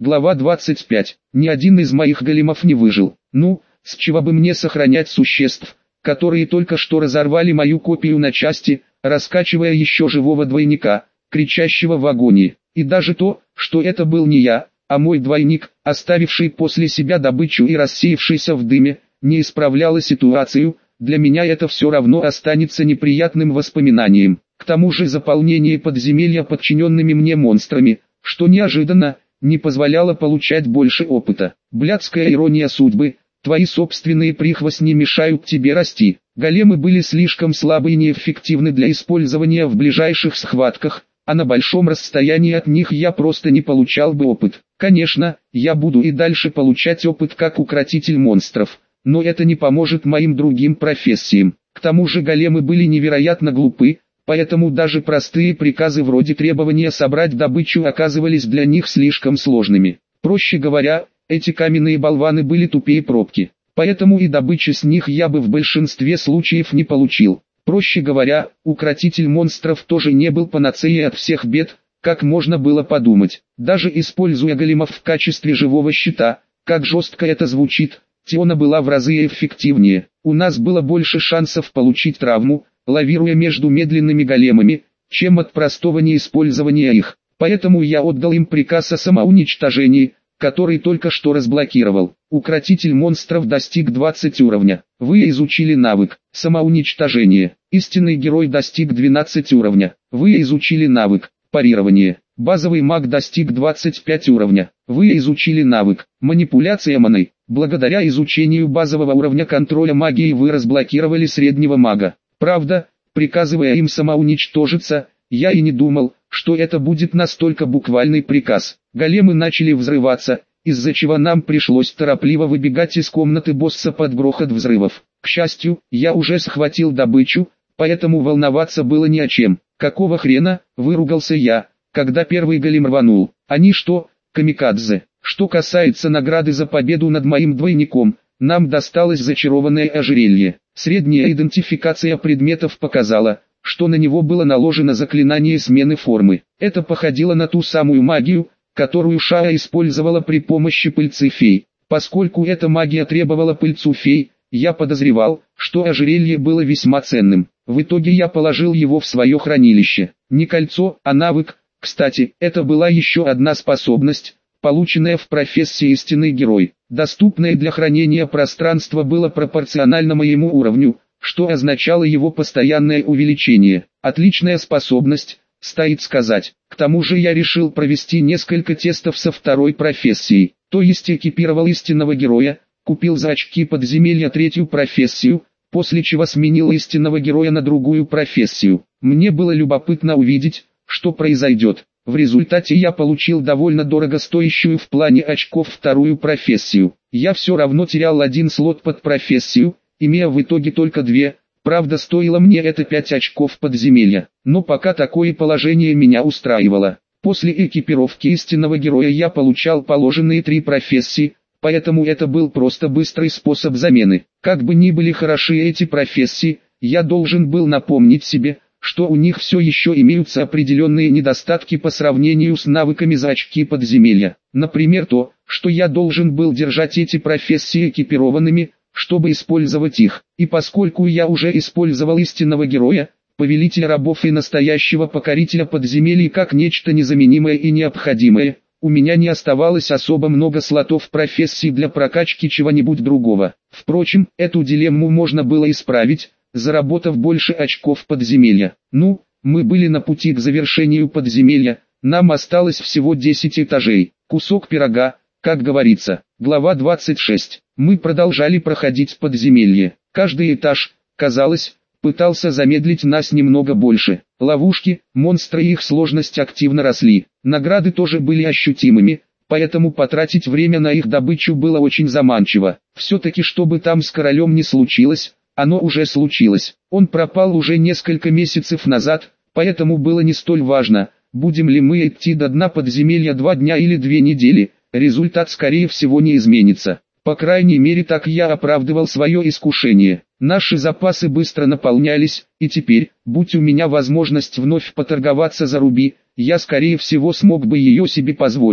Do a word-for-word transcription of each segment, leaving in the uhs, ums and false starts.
Глава двадцать пять. Ни один из моих големов не выжил. Ну, с чего бы мне сохранять существ, которые только что разорвали мою копию на части, раскачивая еще живого двойника, кричащего в агонии. И даже то, что это был не я, а мой двойник, оставивший после себя добычу и рассеявшийся в дыме, не исправляло ситуацию. Для меня это все равно останется неприятным воспоминанием. К тому же заполнение подземелья подчиненными мне монстрами, что неожиданно, не позволяло получать больше опыта. Блядская ирония судьбы, твои собственные прихвостни мешают тебе расти. Големы были слишком слабы и неэффективны для использования в ближайших схватках, а на большом расстоянии от них я просто не получал бы опыт. Конечно, я буду и дальше получать опыт как укротитель монстров, но это не поможет моим другим профессиям. К тому же големы были невероятно глупы, поэтому даже простые приказы вроде требования собрать добычу оказывались для них слишком сложными. Проще говоря, эти каменные болваны были тупее пробки, поэтому и добычи с них я бы в большинстве случаев не получил. Проще говоря, укротитель монстров тоже не был панацеей от всех бед, как можно было подумать. Даже используя големов в качестве живого щита, как жестко это звучит, Тиона была в разы эффективнее. У нас было больше шансов получить травму, лавируя между медленными големами, чем от простого неиспользования их. Поэтому я отдал им приказ о самоуничтожении, который только что разблокировал. Укротитель монстров достиг двадцати уровня. Вы изучили навык самоуничтожение. Истинный герой достиг двенадцати уровня. Вы изучили навык парирование. Базовый маг достиг двадцати пяти уровня. Вы изучили навык манипуляция маной. Благодаря изучению базового уровня контроля магии вы разблокировали среднего мага. Правда, приказывая им самоуничтожиться, я и не думал, что это будет настолько буквальный приказ. Големы начали взрываться, из-за чего нам пришлось торопливо выбегать из комнаты босса под грохот взрывов. К счастью, я уже схватил добычу, поэтому волноваться было не о чем. «Какого хрена?» – выругался я, когда первый голем рванул. «Они что, камикадзе?» Что касается награды за победу над моим двойником, нам досталось зачарованное ожерелье. Средняя идентификация предметов показала, что на него было наложено заклинание смены формы. Это походило на ту самую магию, которую Шая использовала при помощи пыльцы фей. Поскольку эта магия требовала пыльцу фей, я подозревал, что ожерелье было весьма ценным. В итоге я положил его в свое хранилище. Не кольцо, а навык. Кстати, это была еще одна способность, полученная в профессии истинный герой. Доступное для хранения пространство было пропорционально моему уровню, что означало его постоянное увеличение. Отличная способность, стоит сказать. К тому же я решил провести несколько тестов со второй профессией, то есть экипировал истинного героя, купил за очки подземелья третью профессию, после чего сменил истинного героя на другую профессию. Мне было любопытно увидеть, что произойдет. В результате я получил довольно дорого стоящую в плане очков вторую профессию. Я все равно терял один слот под профессию, имея в итоге только две, правда стоило мне это пять очков подземелья. Но пока такое положение меня устраивало. После экипировки истинного героя я получал положенные три профессии, поэтому это был просто быстрый способ замены. Как бы ни были хороши эти профессии, я должен был напомнить себе, что у них все еще имеются определенные недостатки по сравнению с навыками за очки подземелья. Например то, что я должен был держать эти профессии экипированными, чтобы использовать их. И поскольку я уже использовал истинного героя, повелителя рабов и настоящего покорителя подземелий как нечто незаменимое и необходимое, у меня не оставалось особо много слотов профессий для прокачки чего-нибудь другого. Впрочем, эту дилемму можно было исправить, заработав больше очков подземелья. Ну, мы были на пути к завершению подземелья, нам осталось всего десять этажей. Кусок пирога, как говорится. Глава двадцать шесть. Мы продолжали проходить подземелье. Каждый этаж, казалось, пытался замедлить нас немного больше. Ловушки, монстры и их сложность активно росли. Награды тоже были ощутимыми, поэтому потратить время на их добычу было очень заманчиво. Все-таки чтобы там с королем не случилось, оно уже случилось. Он пропал уже несколько месяцев назад, поэтому было не столь важно, будем ли мы идти до дна подземелья два дня или две недели, результат скорее всего не изменится. По крайней мере так я оправдывал свое искушение. Наши запасы быстро наполнялись, и теперь, будь у меня возможность вновь поторговаться за руби, я скорее всего смог бы ее себе позволить.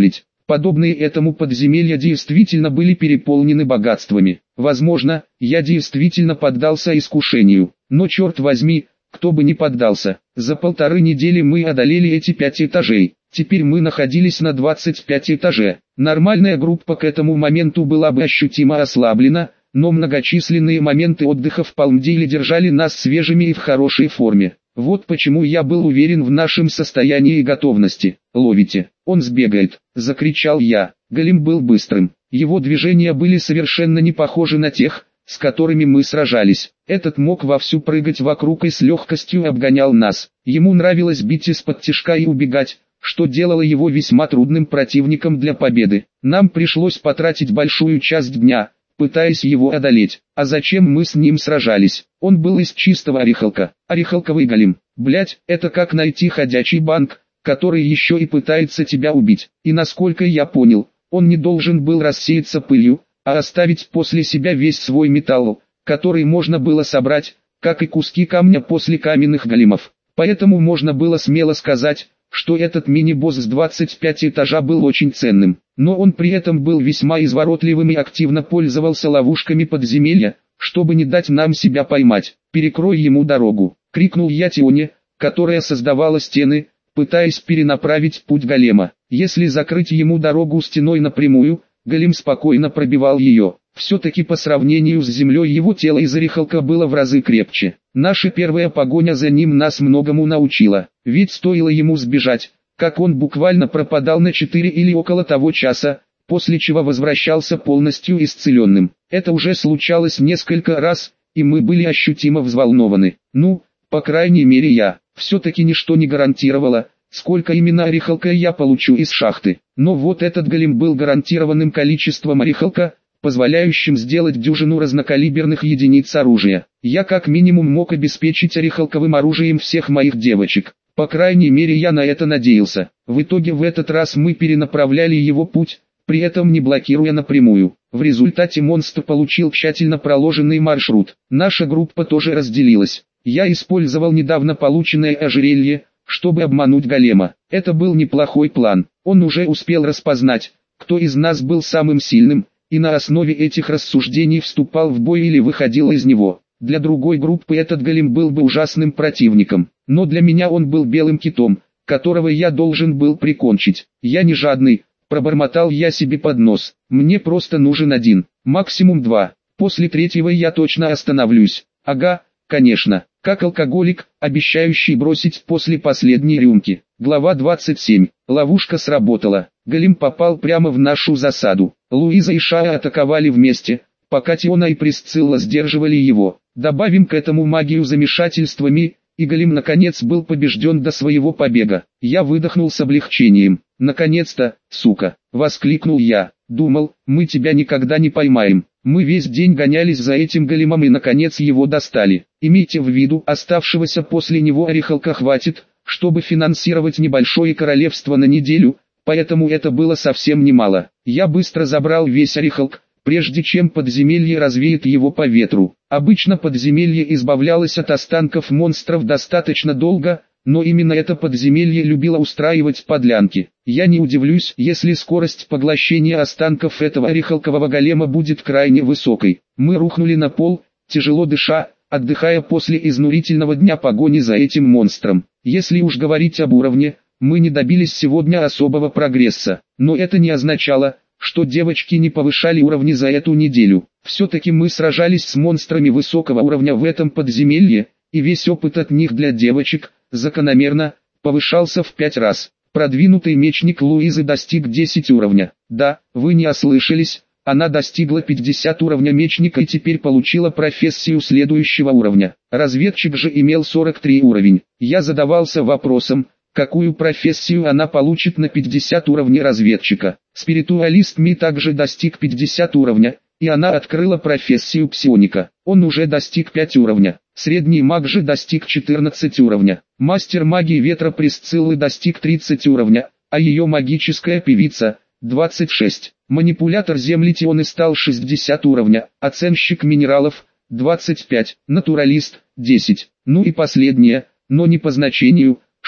Подобные этому подземелья действительно были переполнены богатствами. Возможно, я действительно поддался искушению, но черт возьми, кто бы не поддался. За полторы недели мы одолели эти пять этажей. Теперь мы находились на двадцать пятом этаже. Нормальная группа к этому моменту была бы ощутимо ослаблена, но многочисленные моменты отдыха в Палмдейле держали нас свежими и в хорошей форме. Вот почему я был уверен в нашем состоянии и готовности. «Ловите, он сбегает!» – закричал я. Голем был быстрым. Его движения были совершенно не похожи на тех, с которыми мы сражались. Этот мог вовсю прыгать вокруг и с легкостью обгонял нас. Ему нравилось бить из-под тишка и убегать, что делало его весьма трудным противником для победы. Нам пришлось потратить большую часть дня, пытаясь его одолеть. А зачем мы с ним сражались? Он был из чистого орехалка. Орехалковый голем. Блять, это как найти ходячий банк, который еще и пытается тебя убить. И насколько я понял, он не должен был рассеяться пылью, а оставить после себя весь свой металл, который можно было собрать, как и куски камня после каменных големов. Поэтому можно было смело сказать, что этот мини-босс с двадцать пятого этажа был очень ценным. Но он при этом был весьма изворотливым и активно пользовался ловушками подземелья, чтобы не дать нам себя поймать. «Перекрой ему дорогу!» — крикнул я Тионе, которая создавала стены, пытаясь перенаправить путь голема. Если закрыть ему дорогу стеной напрямую, голем спокойно пробивал ее. Все-таки по сравнению с землей его тело из орехалка было в разы крепче. Наша первая погоня за ним нас многому научила. Ведь стоило ему сбежать, как он буквально пропадал на четыре или около того часа, после чего возвращался полностью исцеленным. Это уже случалось несколько раз, и мы были ощутимо взволнованы. Ну, по крайней мере я. Все-таки ничто не гарантировало, сколько именно орехалка я получу из шахты. Но вот этот голем был гарантированным количеством орехалка, позволяющим сделать дюжину разнокалиберных единиц оружия. Я как минимум мог обеспечить орехалковым оружием всех моих девочек. По крайней мере я на это надеялся. В итоге в этот раз мы перенаправляли его путь, при этом не блокируя напрямую. В результате монстр получил тщательно проложенный маршрут. Наша группа тоже разделилась. Я использовал недавно полученное ожерелье, чтобы обмануть голема. Это был неплохой план. Он уже успел распознать, кто из нас был самым сильным, и на основе этих рассуждений вступал в бой или выходил из него. Для другой группы этот голем был бы ужасным противником, но для меня он был белым китом, которого я должен был прикончить. Я не жадный, пробормотал я себе под нос. Мне просто нужен один, максимум два. После третьего я точно остановлюсь. Ага, конечно, как алкоголик, обещающий бросить после последней рюмки. Глава двадцать семь. Ловушка сработала. Голем попал прямо в нашу засаду. Луиза и Шая атаковали вместе, пока Тиона и Присцилла сдерживали его. Добавим к этому магию замешательствами, и голем наконец был побежден до своего побега. Я выдохнул с облегчением. «Наконец-то, сука!» — воскликнул я. «Думал, мы тебя никогда не поймаем. Мы весь день гонялись за этим големом и наконец его достали. Имейте в виду, оставшегося после него орехалка хватит, чтобы финансировать небольшое королевство на неделю, поэтому это было совсем немало. Я быстро забрал весь орехалк, прежде чем подземелье развеет его по ветру. Обычно подземелье избавлялось от останков монстров достаточно долго, но именно это подземелье любило устраивать подлянки. Я не удивлюсь, если скорость поглощения останков этого орехалкового голема будет крайне высокой. Мы рухнули на пол, тяжело дыша, отдыхая после изнурительного дня погони за этим монстром. Если уж говорить об уровне, мы не добились сегодня особого прогресса, но это не означало, что девочки не повышали уровни за эту неделю. Все-таки мы сражались с монстрами высокого уровня в этом подземелье, и весь опыт от них для девочек, закономерно, повышался в пять раз. Продвинутый мечник Луизы достиг десять уровня. Да, вы не ослышались, она достигла пятьдесят уровня мечника и теперь получила профессию следующего уровня. Разведчик же имел сорок три уровень. Я задавался вопросом, какую профессию она получит на пятьдесят уровня разведчика. Спиритуалист Ми также достиг пятьдесят уровня, и она открыла профессию псионика. Он уже достиг пять уровня. Средний маг же достиг четырнадцать уровня. Мастер магии ветра Присциллы достиг тридцать уровня, а ее магическая певица – двадцать шесть. Манипулятор земли Тионы стал шестьдесят уровня, оценщик минералов – двадцать пять, натуралист – десять. Ну и последнее, но не по значению,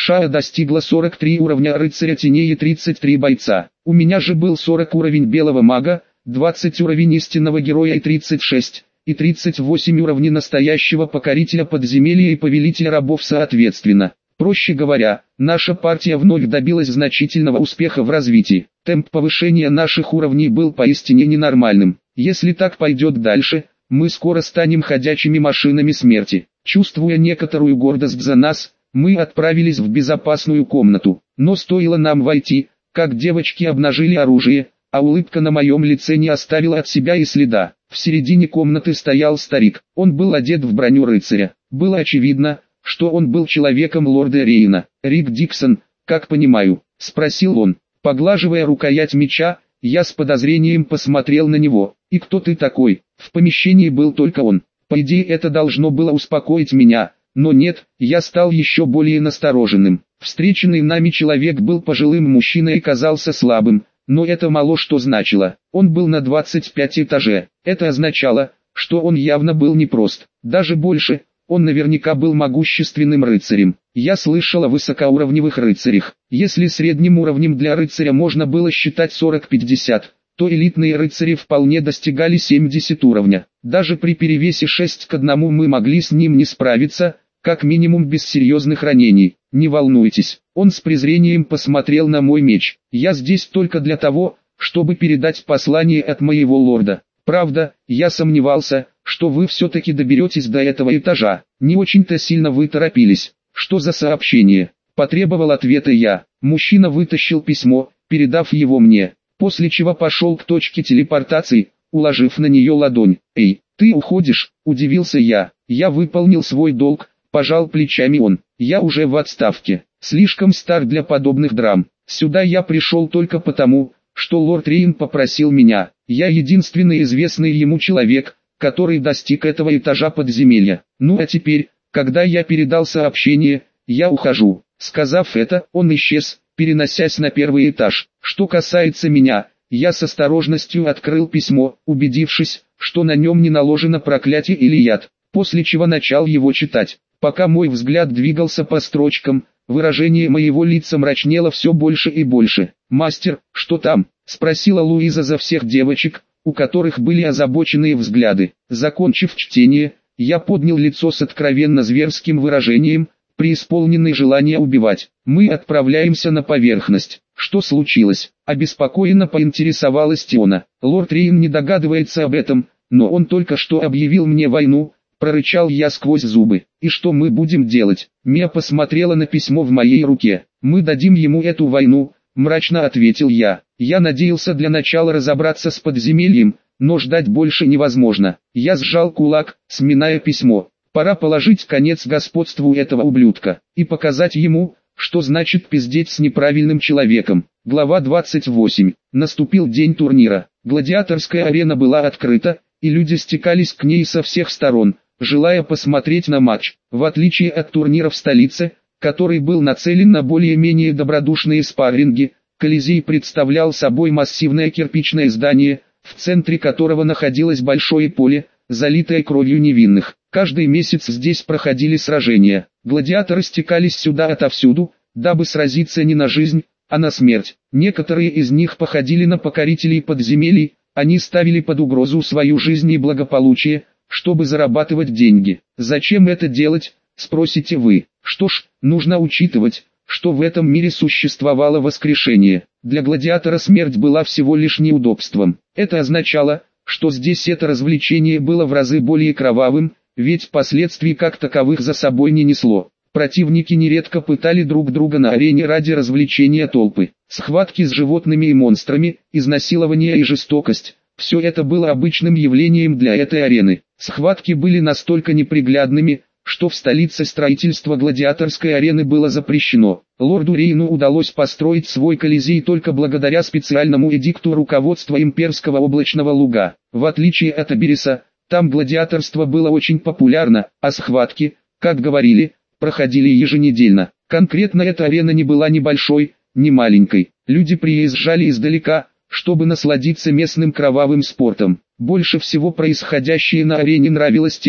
Шая достигла сорок три уровня рыцаря теней и тридцать три бойца. У меня же был сорок уровень белого мага, двадцать уровень истинного героя и тридцать шесть, и тридцать восемь уровней настоящего покорителя подземелья и повелителя рабов соответственно. Проще говоря, наша партия вновь добилась значительного успеха в развитии. Темп повышения наших уровней был поистине ненормальным. Если так пойдет дальше, мы скоро станем ходячими машинами смерти. Чувствуя некоторую гордость за нас, мы отправились в безопасную комнату. Но стоило нам войти, как девочки обнажили оружие, а улыбка на моем лице не оставила от себя и следа. В середине комнаты стоял старик. Он был одет в броню рыцаря. Было очевидно, что он был человеком лорда Рейна. «Рик Диксон, как понимаю?» — спросил он. Поглаживая рукоять меча, я с подозрением посмотрел на него. «И кто ты такой?» В помещении был только он. По идее это должно было успокоить меня, но нет, я стал еще более настороженным. Встреченный нами человек был пожилым мужчиной и казался слабым, но это мало что значило. Он был на двадцать пятом этаже. Это означало, что он явно был непрост. Даже больше, он наверняка был могущественным рыцарем. Я слышал о высокоуровневых рыцарях. Если средним уровнем для рыцаря можно было считать сорок-пятьдесят, то элитные рыцари вполне достигали семьдесят уровня. Даже при перевесе шесть к одному мы могли с ним не справиться, как минимум без серьезных ранений. Не волнуйтесь, он с презрением посмотрел на мой меч. Я здесь только для того, чтобы передать послание от моего лорда. Правда, я сомневался, что вы все-таки доберетесь до этого этажа. Не очень-то сильно вы торопились. Что за сообщение? Потребовал ответа я. Мужчина вытащил письмо, передав его мне, после чего пошел к точке телепортации, уложив на нее ладонь. «Эй, ты уходишь?» – удивился я. «Я выполнил свой долг», – пожал плечами он. «Я уже в отставке, слишком стар для подобных драм. Сюда я пришел только потому, что лорд Рейн попросил меня. Я единственный известный ему человек, который достиг этого этажа подземелья. Ну а теперь, когда я передал сообщение, я ухожу». Сказав это, он исчез, переносясь на первый этаж. Что касается меня, я с осторожностью открыл письмо, убедившись, что на нем не наложено проклятие или яд, после чего начал его читать. Пока мой взгляд двигался по строчкам, выражение моего лица мрачнело все больше и больше. «Мастер, что там?» – спросила Луиза за всех девочек, у которых были озабоченные взгляды. Закончив чтение, я поднял лицо с откровенно зверским выражением, преисполненный желания убивать. «Мы отправляемся на поверхность. Что случилось?» – обеспокоенно поинтересовалась Тиона. «Лорд Рейн не догадывается об этом, но он только что объявил мне войну», – прорычал я сквозь зубы. «И что мы будем делать?» Мия посмотрела на письмо в моей руке. «Мы дадим ему эту войну», – мрачно ответил я. Я надеялся для начала разобраться с подземельем, но ждать больше невозможно. Я сжал кулак, сминая письмо. Пора положить конец господству этого ублюдка и показать ему, что значит пиздеть с неправильным человеком. Глава двадцать восемь. Наступил день турнира. Гладиаторская арена была открыта, и люди стекались к ней со всех сторон, желая посмотреть на матч. В отличие от турнира в столице, который был нацелен на более-менее добродушные спарринги, Колизей представлял собой массивное кирпичное здание, в центре которого находилось большое поле, залитое кровью невинных. Каждый месяц здесь проходили сражения. Гладиаторы стекались сюда отовсюду, дабы сразиться не на жизнь, а на смерть. Некоторые из них походили на покорителей подземелий, они ставили под угрозу свою жизнь и благополучие, чтобы зарабатывать деньги. Зачем это делать, спросите вы? Что ж, нужно учитывать, что в этом мире существовало воскрешение. Для гладиатора смерть была всего лишь неудобством. Это означало, что здесь это развлечение было в разы более кровавым, ведь последствий как таковых за собой не несло. Противники нередко пытали друг друга на арене ради развлечения толпы. Схватки с животными и монстрами, изнасилование и жестокость – все это было обычным явлением для этой арены. Схватки были настолько неприглядными, что в столице строительство гладиаторской арены было запрещено. Лорду Рейну удалось построить свой Колизей только благодаря специальному эдикту руководства имперского облачного луга. В отличие от Абериса, там гладиаторство было очень популярно, а схватки, как говорили, проходили еженедельно. Конкретно эта арена не была ни большой, ни маленькой. Люди приезжали издалека, чтобы насладиться местным кровавым спортом. Больше всего происходящее на арене нравилось тем,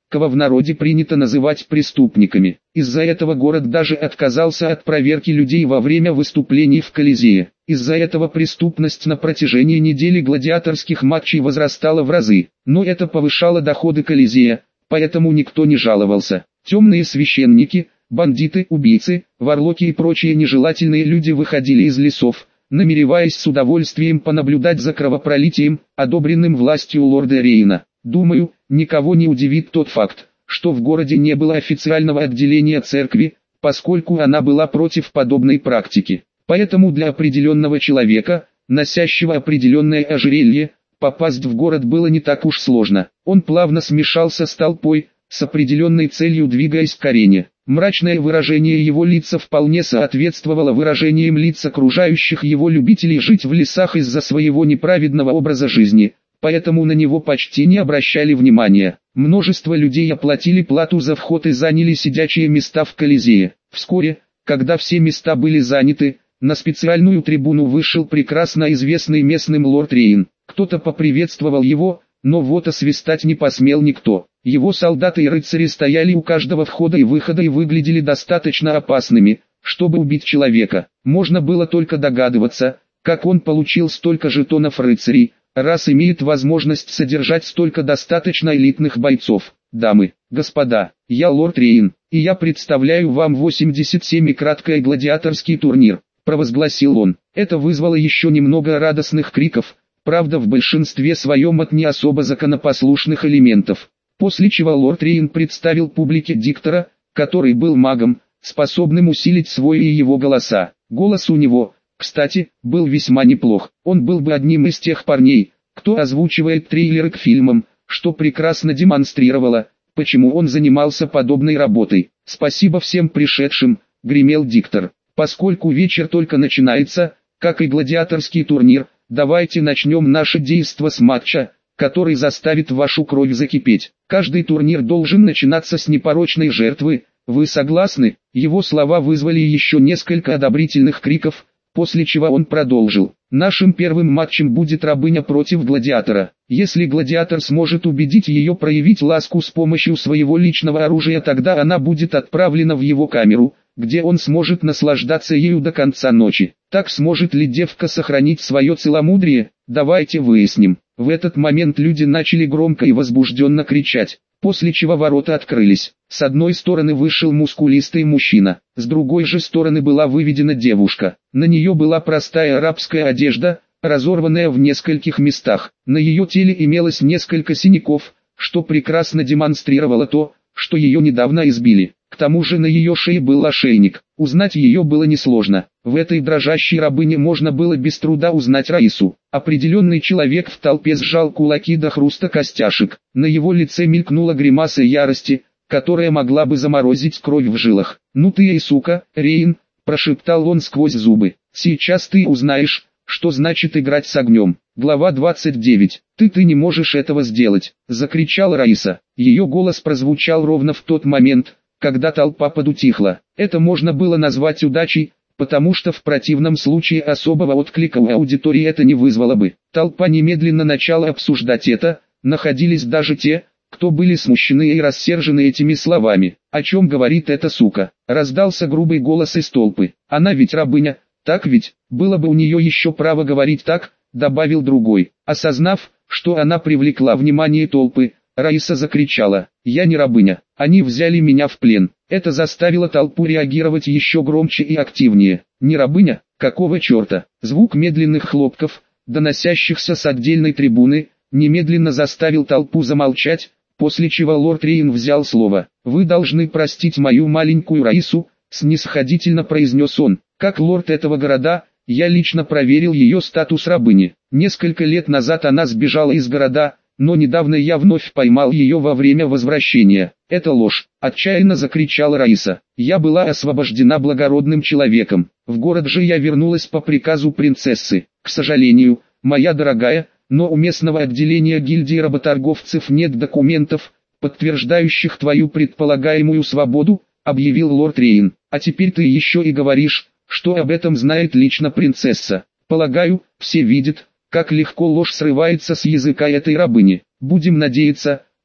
кого в народе принято называть преступниками. Из-за этого город даже отказался от проверки людей во время выступлений в Колизее. Из-за этого преступность на протяжении недели гладиаторских матчей возрастала в разы, но это повышало доходы Колизея, поэтому никто не жаловался. Темные священники, бандиты, убийцы, варлоки и прочие нежелательные люди выходили из лесов, намереваясь с удовольствием понаблюдать за кровопролитием, одобренным властью лорда Рейна. Думаю, никого не удивит тот факт, что в городе не было официального отделения церкви, поскольку она была против подобной практики. Поэтому для определенного человека, носящего определенное ожерелье, попасть в город было не так уж сложно. Он плавно смешался с толпой, с определенной целью двигаясь к арене. Мрачное выражение его лица вполне соответствовало выражениям лиц окружающих его любителей жить в лесах из-за своего неправедного образа жизни, поэтому на него почти не обращали внимания. Множество людей оплатили плату за вход и заняли сидячие места в Колизее. Вскоре, когда все места были заняты, на специальную трибуну вышел прекрасно известный местным лорд Рейн. Кто-то поприветствовал его, но вот освистать не посмел никто. Его солдаты и рыцари стояли у каждого входа и выхода и выглядели достаточно опасными, чтобы убить человека. Можно было только догадываться, как он получил столько жетонов рыцарей, раз имеет возможность содержать столько достаточно элитных бойцов. Дамы, господа, я лорд Рейн, и я представляю вам восемьдесят семь и краткий гладиаторский турнир, провозгласил он. Это вызвало еще немного радостных криков, правда в большинстве своем от не особо законопослушных элементов. После чего лорд Рейн представил публике диктора, который был магом, способным усилить свой и его голоса. Голос у него, кстати, был весьма неплох. Он был бы одним из тех парней, кто озвучивает трейлеры к фильмам, что прекрасно демонстрировало, почему он занимался подобной работой. «Спасибо всем пришедшим», — гремел диктор. «Поскольку вечер только начинается, как и гладиаторский турнир, давайте начнем наше действо с матча, который заставит вашу кровь закипеть. Каждый турнир должен начинаться с непорочной жертвы. Вы согласны?» Его слова вызвали еще несколько одобрительных криков, после чего он продолжил. «Нашим первым матчем будет рабыня против гладиатора. Если гладиатор сможет убедить ее проявить ласку с помощью своего личного оружия, тогда она будет отправлена в его камеру, где он сможет наслаждаться ею до конца ночи. Так сможет ли девка сохранить свое целомудрие? Давайте выясним». В этот момент люди начали громко и возбужденно кричать, после чего ворота открылись. С одной стороны вышел мускулистый мужчина, с другой же стороны была выведена девушка. На нее была простая арабская одежда, разорванная в нескольких местах. На ее теле имелось несколько синяков, что прекрасно демонстрировало то, что ее недавно избили. К тому же на ее шее был ошейник. Узнать ее было несложно. В этой дрожащей рабыне можно было без труда узнать Раису. Определенный человек в толпе сжал кулаки до хруста костяшек. На его лице мелькнула гримаса ярости, которая могла бы заморозить кровь в жилах. «Ну ты и сука, Рейн», – прошептал он сквозь зубы. «Сейчас ты узнаешь, что значит играть с огнем». Глава двадцать девять. «Ты ты не можешь этого сделать», – закричала Раиса. Ее голос прозвучал ровно в тот момент, когда толпа подутихла. Это можно было назвать удачей, потому что в противном случае особого отклика у аудитории это не вызвало бы. Толпа немедленно начала обсуждать это, находились даже те, кто были смущены и рассержены этими словами. «О чем говорит эта сука?» – раздался грубый голос из толпы. «Она ведь рабыня, так ведь? Было бы у нее еще право говорить так», – добавил другой. Осознав, что она привлекла внимание толпы, Раиса закричала: «Я не рабыня, они взяли меня в плен». Это заставило толпу реагировать еще громче и активнее. «Не рабыня? Какого черта?» Звук медленных хлопков, доносящихся с отдельной трибуны, немедленно заставил толпу замолчать, после чего лорд Рейн взял слово. «Вы должны простить мою маленькую Раису», — снисходительно произнес он. «Как лорд этого города, я лично проверил ее статус рабыни. Несколько лет назад она сбежала из города, но недавно я вновь поймал ее во время возвращения». «Это ложь», — отчаянно закричала Раиса. «Я была освобождена благородным человеком. В город же я вернулась по приказу принцессы. К сожалению, моя дорогая, но у местного отделения гильдии работорговцев нет документов, подтверждающих твою предполагаемую свободу», — объявил лорд Рейн. «А теперь ты еще и говоришь, что об этом знает лично принцесса. Полагаю, все видят, как легко ложь срывается с языка этой рабыни. Будем надеяться,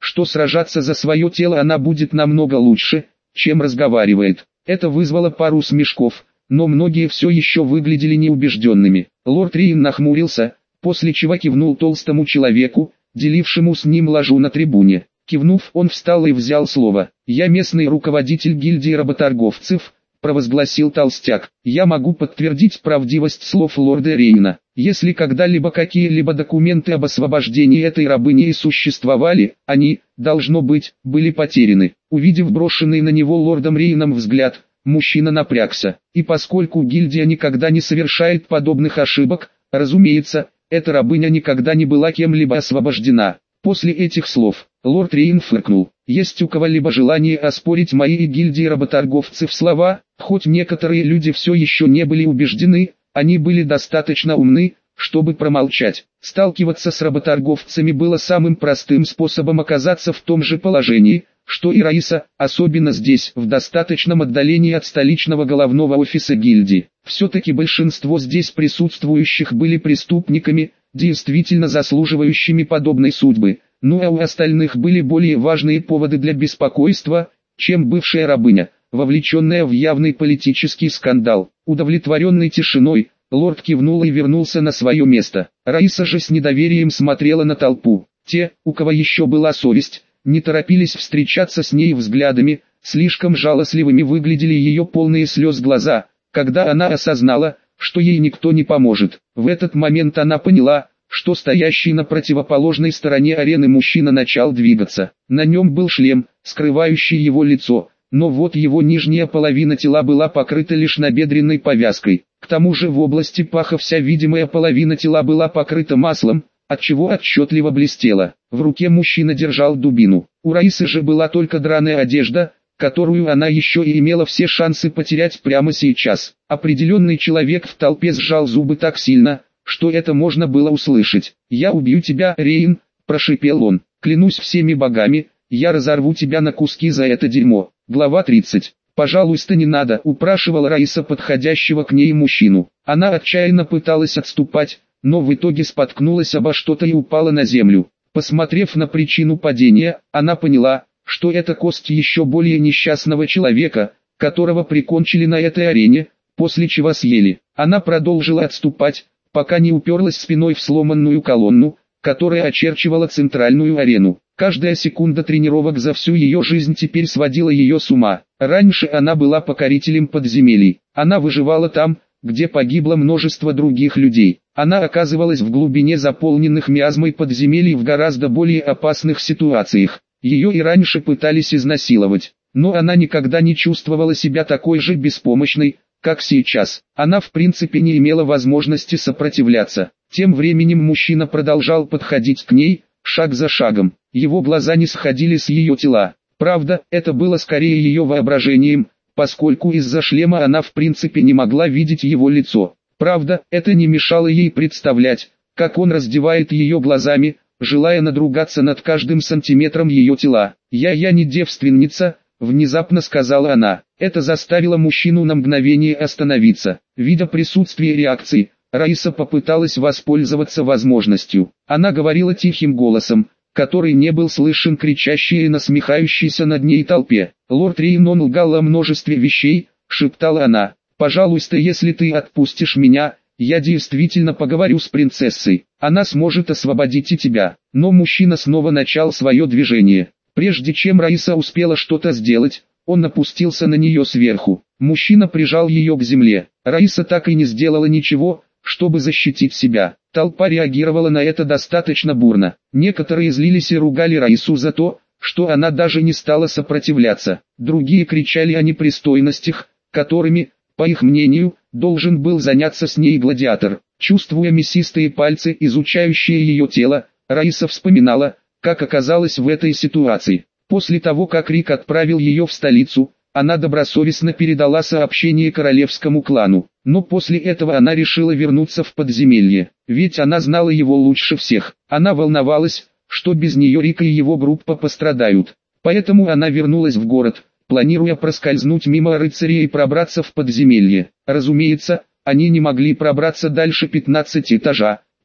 что сражаться за свое тело она будет намного лучше, чем разговаривает. Это вызвало пару смешков, но многие все еще выглядели неубежденными. Лорд Риен нахмурился, после чего кивнул толстому человеку, делившему с ним ложу на трибуне. Кивнув, он встал и взял слово. «Я местный руководитель гильдии работорговцев», — провозгласил толстяк. «Я могу подтвердить правдивость слов лорда Рейна. Если когда-либо какие-либо документы об освобождении этой рабыни и существовали, они, должно быть, были потеряны». Увидев брошенный на него лордом Рейном взгляд, мужчина напрягся. И поскольку гильдия никогда не совершает подобных ошибок, разумеется, эта рабыня никогда не была кем-либо освобождена. После этих слов, лорд Рейн фыркнул. «Есть у кого-либо желание оспорить мои и гильдии работорговцев слова?» Хоть некоторые люди все еще не были убеждены, они были достаточно умны, чтобы промолчать. Сталкиваться с работорговцами было самым простым способом оказаться в том же положении, что и Раиса, особенно здесь, в достаточном отдалении от столичного головного офиса гильдии. Все-таки большинство здесь присутствующих были преступниками, действительно заслуживающими подобной судьбы, ну а у остальных были более важные поводы для беспокойства, чем бывшая рабыня, вовлеченная в явный политический скандал. Удовлетворенный тишиной, лорд кивнул и вернулся на свое место. Раиса же с недоверием смотрела на толпу. Те, у кого еще была совесть, не торопились встречаться с ней взглядами, слишком жалостливыми выглядели ее полные слез глаза, когда она осознала, что ей никто не поможет. В этот момент она поняла, что стоящий на противоположной стороне арены мужчина начал двигаться. На нем был шлем, скрывающий его лицо, но вот его нижняя половина тела была покрыта лишь набедренной повязкой. К тому же в области паха вся видимая половина тела была покрыта маслом, отчего отчетливо блестела. В руке мужчина держал дубину. У Раисы же была только драная одежда, которую она еще и имела все шансы потерять прямо сейчас. Определенный человек в толпе сжал зубы так сильно, что это можно было услышать. «Я убью тебя, Рейн», – прошипел он. «Клянусь всеми богами, я разорву тебя на куски за это дерьмо». Глава тридцать. «Пожалуйста, не надо», – упрашивала Раиса подходящего к ней мужчину. Она отчаянно пыталась отступать, но в итоге споткнулась обо что-то и упала на землю. Посмотрев на причину падения, она поняла, что это кость еще более несчастного человека, которого прикончили на этой арене, после чего съели. Она продолжила отступать, пока не уперлась спиной в сломанную колонну, которая очерчивала центральную арену. Каждая секунда тренировок за всю ее жизнь теперь сводила ее с ума. Раньше она была покорителем подземелий. Она выживала там, где погибло множество других людей. Она оказывалась в глубине заполненных миазмой подземелий в гораздо более опасных ситуациях. Ее и раньше пытались изнасиловать, но она никогда не чувствовала себя такой же беспомощной, как сейчас. Она в принципе не имела возможности сопротивляться. Тем временем мужчина продолжал подходить к ней, шаг за шагом. Его глаза не сходили с ее тела. Правда, это было скорее ее воображением, поскольку из-за шлема она в принципе не могла видеть его лицо. Правда, это не мешало ей представлять, как он раздевает ее глазами, желая надругаться над каждым сантиметром ее тела. «Я я не девственница», — внезапно сказала она. Это заставило мужчину на мгновение остановиться. Видя присутствие реакции, Раиса попыталась воспользоваться возможностью. Она говорила тихим голосом, который не был слышен кричащей и насмехающейся над ней толпе. «Лорд Рейнон лгал о множестве вещей», — шептала она. «Пожалуйста, если ты отпустишь меня, я действительно поговорю с принцессой. Она сможет освободить и тебя». Но мужчина снова начал свое движение. Прежде чем Раиса успела что-то сделать, он опустился на нее сверху. Мужчина прижал ее к земле. Раиса так и не сделала ничего, чтобы защитить себя. Толпа реагировала на это достаточно бурно. Некоторые злились и ругали Раису за то, что она даже не стала сопротивляться. Другие кричали о непристойностях, которыми, по их мнению, должен был заняться с ней гладиатор. Чувствуя мясистые пальцы, изучающие ее тело, Раиса вспоминала, как оказалась в этой ситуации. После того, как Рик отправил ее в столицу, она добросовестно передала сообщение королевскому клану. Но после этого она решила вернуться в подземелье, ведь она знала его лучше всех. Она волновалась, что без нее Рик и его группа пострадают. Поэтому она вернулась в город, планируя проскользнуть мимо рыцарей и пробраться в подземелье. Разумеется, они не могли пробраться дальше пятнадцати этажа,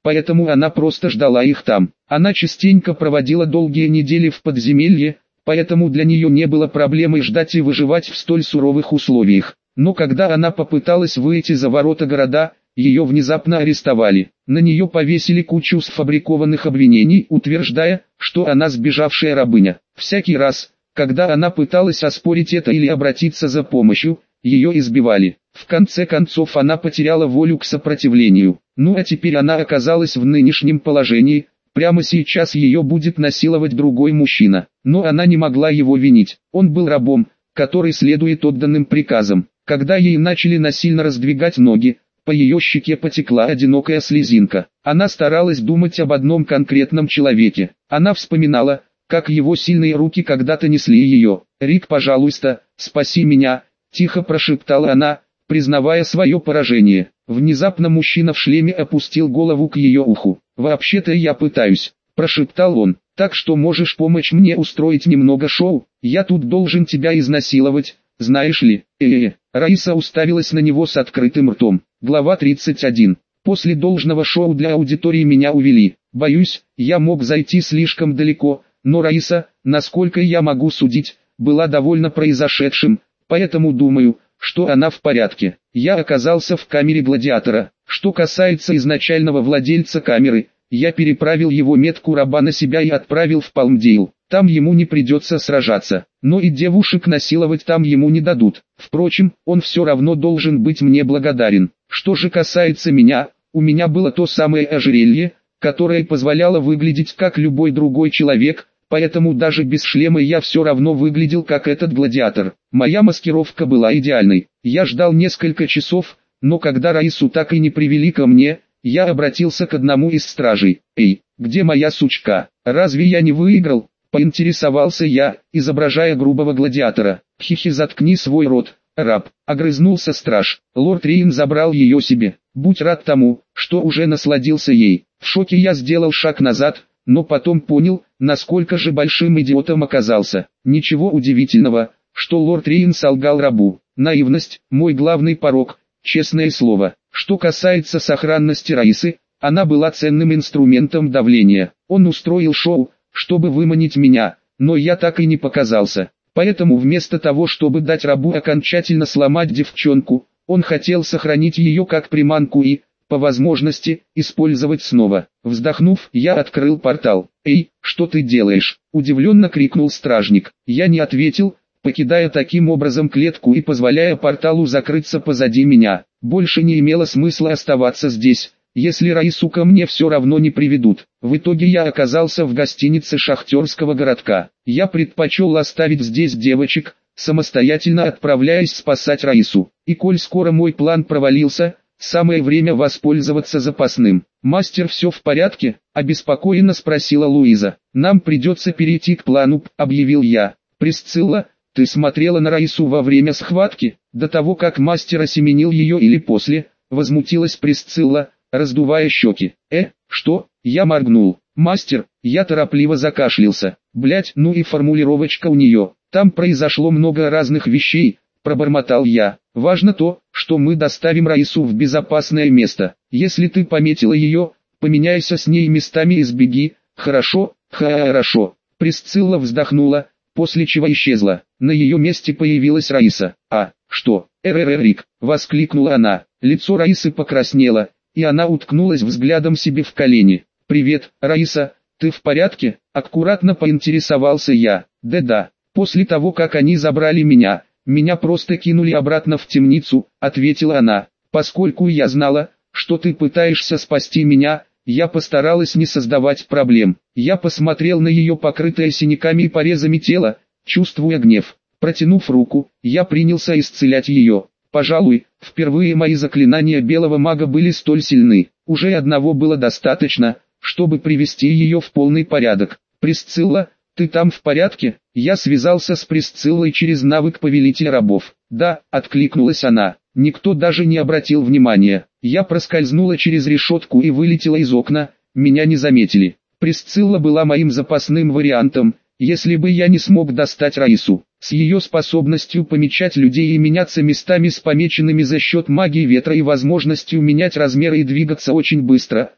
поэтому она просто ждала их там. Она частенько проводила долгие недели в подземелье, поэтому для нее не было проблемой ждать и выживать в столь суровых условиях. Но когда она попыталась выйти за ворота города, ее внезапно арестовали. На нее повесили кучу сфабрикованных обвинений, утверждая, что она сбежавшая рабыня. Всякий раз, когда она пыталась оспорить это или обратиться за помощью, ее избивали. В конце концов она потеряла волю к сопротивлению. Ну а теперь она оказалась в нынешнем положении. Прямо сейчас ее будет насиловать другой мужчина. Но она не могла его винить. Он был рабом, который следует отданным приказам. Когда ей начали насильно раздвигать ноги, по ее щеке потекла одинокая слезинка. Она старалась думать об одном конкретном человеке. Она вспоминала, как его сильные руки когда-то несли ее. «Рик, пожалуйста, спаси меня», – тихо прошептала она, признавая свое поражение. Внезапно мужчина в шлеме опустил голову к ее уху. «Вообще-то я пытаюсь», – прошептал он. «Так что можешь помочь мне устроить немного шоу? Я тут должен тебя изнасиловать, знаешь ли?» Э-э-э. Раиса уставилась на него с открытым ртом. Глава тридцать один. После должного шоу для аудитории меня увели. Боюсь, я мог зайти слишком далеко, но Раиса, насколько я могу судить, была довольна произошедшим, поэтому думаю, что она в порядке. Я оказался в камере гладиатора. Что касается изначального владельца камеры, я переправил его метку раба на себя и отправил в Палмдейл. Там ему не придется сражаться, но и девушек насиловать там ему не дадут. Впрочем, он все равно должен быть мне благодарен. Что же касается меня, у меня было то самое ожерелье, которое позволяло выглядеть как любой другой человек, поэтому даже без шлема я все равно выглядел как этот гладиатор. Моя маскировка была идеальной. Я ждал несколько часов, но когда Раису так и не привели ко мне, я обратился к одному из стражей. «Эй, где моя сучка? Разве я не выиграл?» Поинтересовался я, изображая грубого гладиатора. «Хихи, заткни свой рот, раб», — огрызнулся страж. «Лорд Риен забрал ее себе. Будь рад тому, что уже насладился ей». В шоке я сделал шаг назад, но потом понял, насколько же большим идиотом оказался. Ничего удивительного, что лорд Риен солгал рабу. Наивность – мой главный порок, честное слово. Что касается сохранности Раисы, она была ценным инструментом давления. Он устроил шоу, чтобы выманить меня, но я так и не показался. Поэтому вместо того, чтобы дать рабу окончательно сломать девчонку, он хотел сохранить ее как приманку и, по возможности, использовать снова. Вздохнув, я открыл портал. «Эй, что ты делаешь?» – удивленно крикнул стражник. Я не ответил, покидая таким образом клетку и позволяя порталу закрыться позади меня. Больше не имело смысла оставаться здесь, если Раису ко мне все равно не приведут. В итоге я оказался в гостинице шахтерского городка. Я предпочел оставить здесь девочек, самостоятельно отправляясь спасать Раису. И коль скоро мой план провалился, самое время воспользоваться запасным. «Мастер, все в порядке?» – обеспокоенно спросила Луиза. «Нам придется перейти к плану», – объявил я. «Присцилла, ты смотрела на Раису во время схватки, до того как мастер осеменил ее или после?» – возмутилась Присцилла, раздувая щеки. «Э, что?» – я моргнул. «Мастер», я торопливо закашлялся. «Блять, ну и формулировочка у нее. Там произошло много разных вещей», – пробормотал я. «Важно то, что мы доставим Раису в безопасное место. Если ты пометила ее, поменяйся с ней местами и сбеги, хорошо?» «Хорошо». Присцилла вздохнула, после чего исчезла. На ее месте появилась Раиса. «А, что?» «Эр-эр-эр-рик», – воскликнула она. Лицо Раисы покраснело, и она уткнулась взглядом себе в колени. «Привет, Раиса, ты в порядке?» – аккуратно поинтересовался я. «Да-да, после того как они забрали меня, меня просто кинули обратно в темницу», – ответила она. «Поскольку я знала, что ты пытаешься спасти меня, я постаралась не создавать проблем». Я посмотрел на ее покрытое синяками и порезами тело, чувствуя гнев. Протянув руку, я принялся исцелять ее. Пожалуй, впервые мои заклинания белого мага были столь сильны. Уже одного было достаточно, чтобы привести ее в полный порядок. «Присцилла, ты там в порядке?» Я связался с Присциллой через навык повелителя рабов. «Да», — откликнулась она. Никто даже не обратил внимания. Я проскользнула через решетку и вылетела из окна, меня не заметили. Присцилла была моим запасным вариантом, если бы я не смог достать Раису. С ее способностью помечать людей и меняться местами с помеченными за счет магии ветра и возможностью менять размеры и двигаться очень быстро,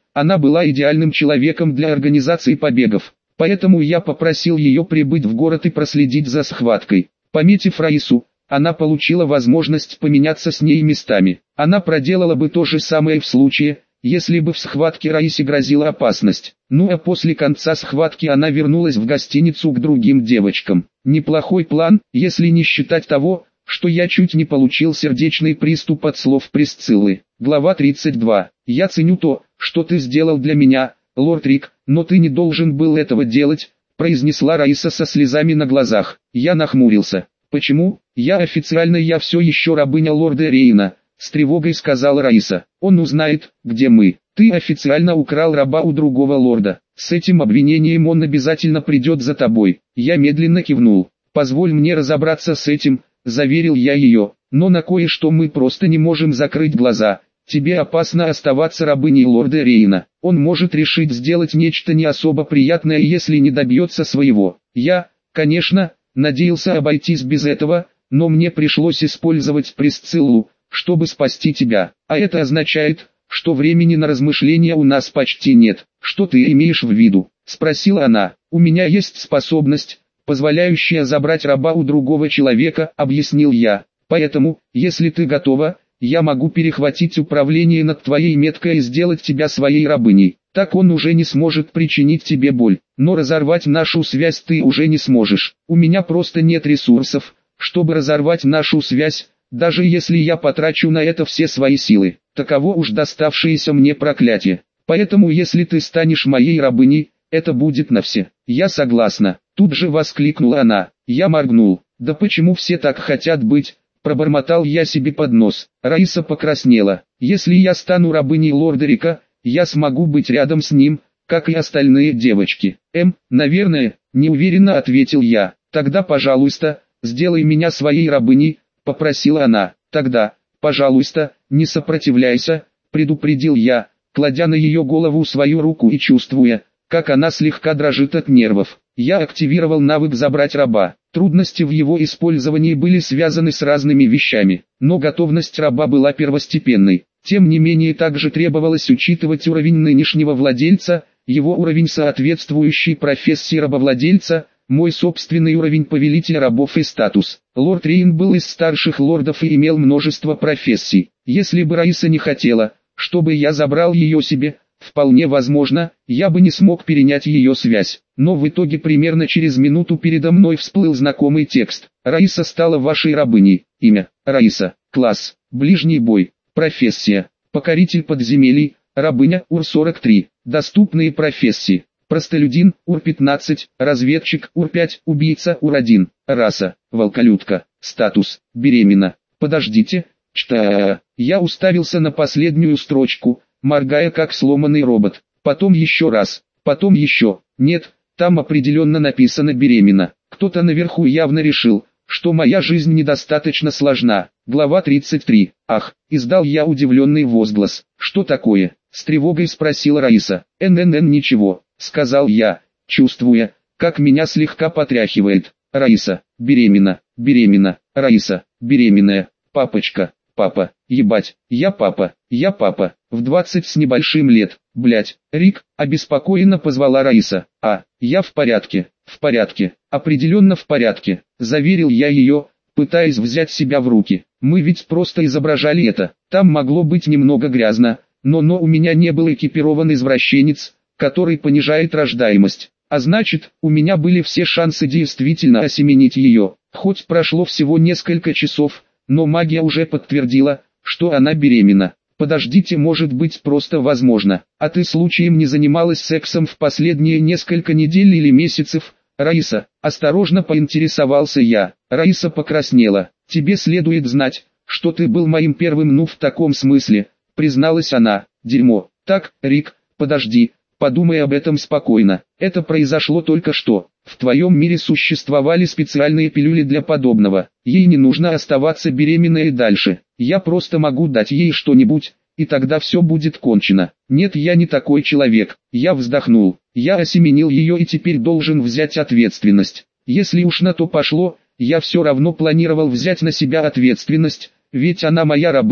Она была идеальным человеком для организации побегов. Поэтому я попросил ее прибыть в город и проследить за схваткой. Пометив Раису, она получила возможность поменяться с ней местами. Она проделала бы то же самое в случае, если бы в схватке Раисе грозила опасность. Ну а после конца схватки она вернулась в гостиницу к другим девочкам. Неплохой план, если не считать того, что я чуть не получил сердечный приступ от слов Присциллы. Глава тридцать два. Я ценю то, что ты сделал для меня, лорд Рик, но ты не должен был этого делать, произнесла Раиса со слезами на глазах. Я нахмурился. Почему? Я официально я все еще рабыня лорда Рейна, с тревогой сказала Раиса. Он узнает, где мы. Ты официально украл раба у другого лорда. С этим обвинением он обязательно придет за тобой. Я медленно кивнул. Позволь мне разобраться с этим, заверил я ее. Но на кое-что мы просто не можем закрыть глаза. Тебе опасно оставаться рабыней лорда Рейна. Он может решить сделать нечто не особо приятное, если не добьется своего. Я, конечно, надеялся обойтись без этого, но мне пришлось использовать Присциллу, чтобы спасти тебя. А это означает, что времени на размышления у нас почти нет. Что ты имеешь в виду? Спросила она. У меня есть способность, позволяющая забрать раба у другого человека, объяснил я. Поэтому, если ты готова, я могу перехватить управление над твоей меткой и сделать тебя своей рабыней. Так он уже не сможет причинить тебе боль, но разорвать нашу связь ты уже не сможешь. У меня просто нет ресурсов, чтобы разорвать нашу связь, даже если я потрачу на это все свои силы. Таково уж доставшееся мне проклятие. Поэтому если ты станешь моей рабыней, это будет на все. Я согласна. Тут же воскликнула она. Я моргнул. Да почему все так хотят быть? Пробормотал я себе под нос. Раиса покраснела. Если я стану рабыней лорда Рика, я смогу быть рядом с ним, как и остальные девочки. Эм, наверное, неуверенно ответил я. Тогда, пожалуйста, сделай меня своей рабыней, попросила она. Тогда, пожалуйста, не сопротивляйся, предупредил я, кладя на ее голову свою руку и чувствуя, как она слегка дрожит от нервов. Я активировал навык «Забрать раба». Трудности в его использовании были связаны с разными вещами, но готовность раба была первостепенной. Тем не менее также требовалось учитывать уровень нынешнего владельца, его уровень соответствующий профессии рабовладельца, мой собственный уровень повелителя рабов и статус. Лорд Рейн был из старших лордов и имел множество профессий. Если бы Раиса не хотела, чтобы я забрал ее себе, вполне возможно, я бы не смог перенять ее связь. Но в итоге примерно через минуту передо мной всплыл знакомый текст. Раиса стала вашей рабыней. Имя – Раиса. Класс – ближний бой. Профессия – покоритель подземелий. Рабыня – Ур сорок три. Доступные профессии. Простолюдин – Ур пятнадцать. Разведчик – Ур пять. Убийца – Ур один. Раса – волколюдка. Статус – беременна. Подождите, чтая. Я уставился на последнюю строчку, моргая как сломанный робот. Потом еще раз, потом еще. Нет, там определенно написано беременна. Кто-то наверху явно решил, что моя жизнь недостаточно сложна. Глава тридцать три. Ах, издал я удивленный возглас. Что такое? С тревогой спросила Раиса. ННН ничего, сказал я, чувствуя, как меня слегка потряхивает. Раиса, беременна, беременна, Раиса, беременная, папочка, папа, ебать, я папа, я папа, в двадцать с небольшим лет, блять, Рик, обеспокоенно позвала Раиса. А, я в порядке, в порядке, определенно в порядке, заверил я ее, пытаясь взять себя в руки. Мы ведь просто изображали это, там могло быть немного грязно, но но у меня не был экипирован извращенец, который понижает рождаемость. А значит, у меня были все шансы действительно осеменить ее. Хоть прошло всего несколько часов, но магия уже подтвердила, что она беременна. Подождите, может быть просто возможно. А ты случаем не занималась сексом в последние несколько недель или месяцев? Раиса, осторожно поинтересовался я. Раиса покраснела. Тебе следует знать, что ты был моим первым, ну в таком смысле, призналась она. Дерьмо. Так, Рик, подожди. Подумай об этом спокойно. Это произошло только что. В твоем мире существовали специальные пилюли для подобного. Ей не нужно оставаться беременной и дальше. Я просто могу дать ей что-нибудь, и тогда все будет кончено. Нет, я не такой человек. Я вздохнул. Я осеменил ее и теперь должен взять ответственность. Если уж на то пошло, я все равно планировал взять на себя ответственность, ведь она моя рабыня,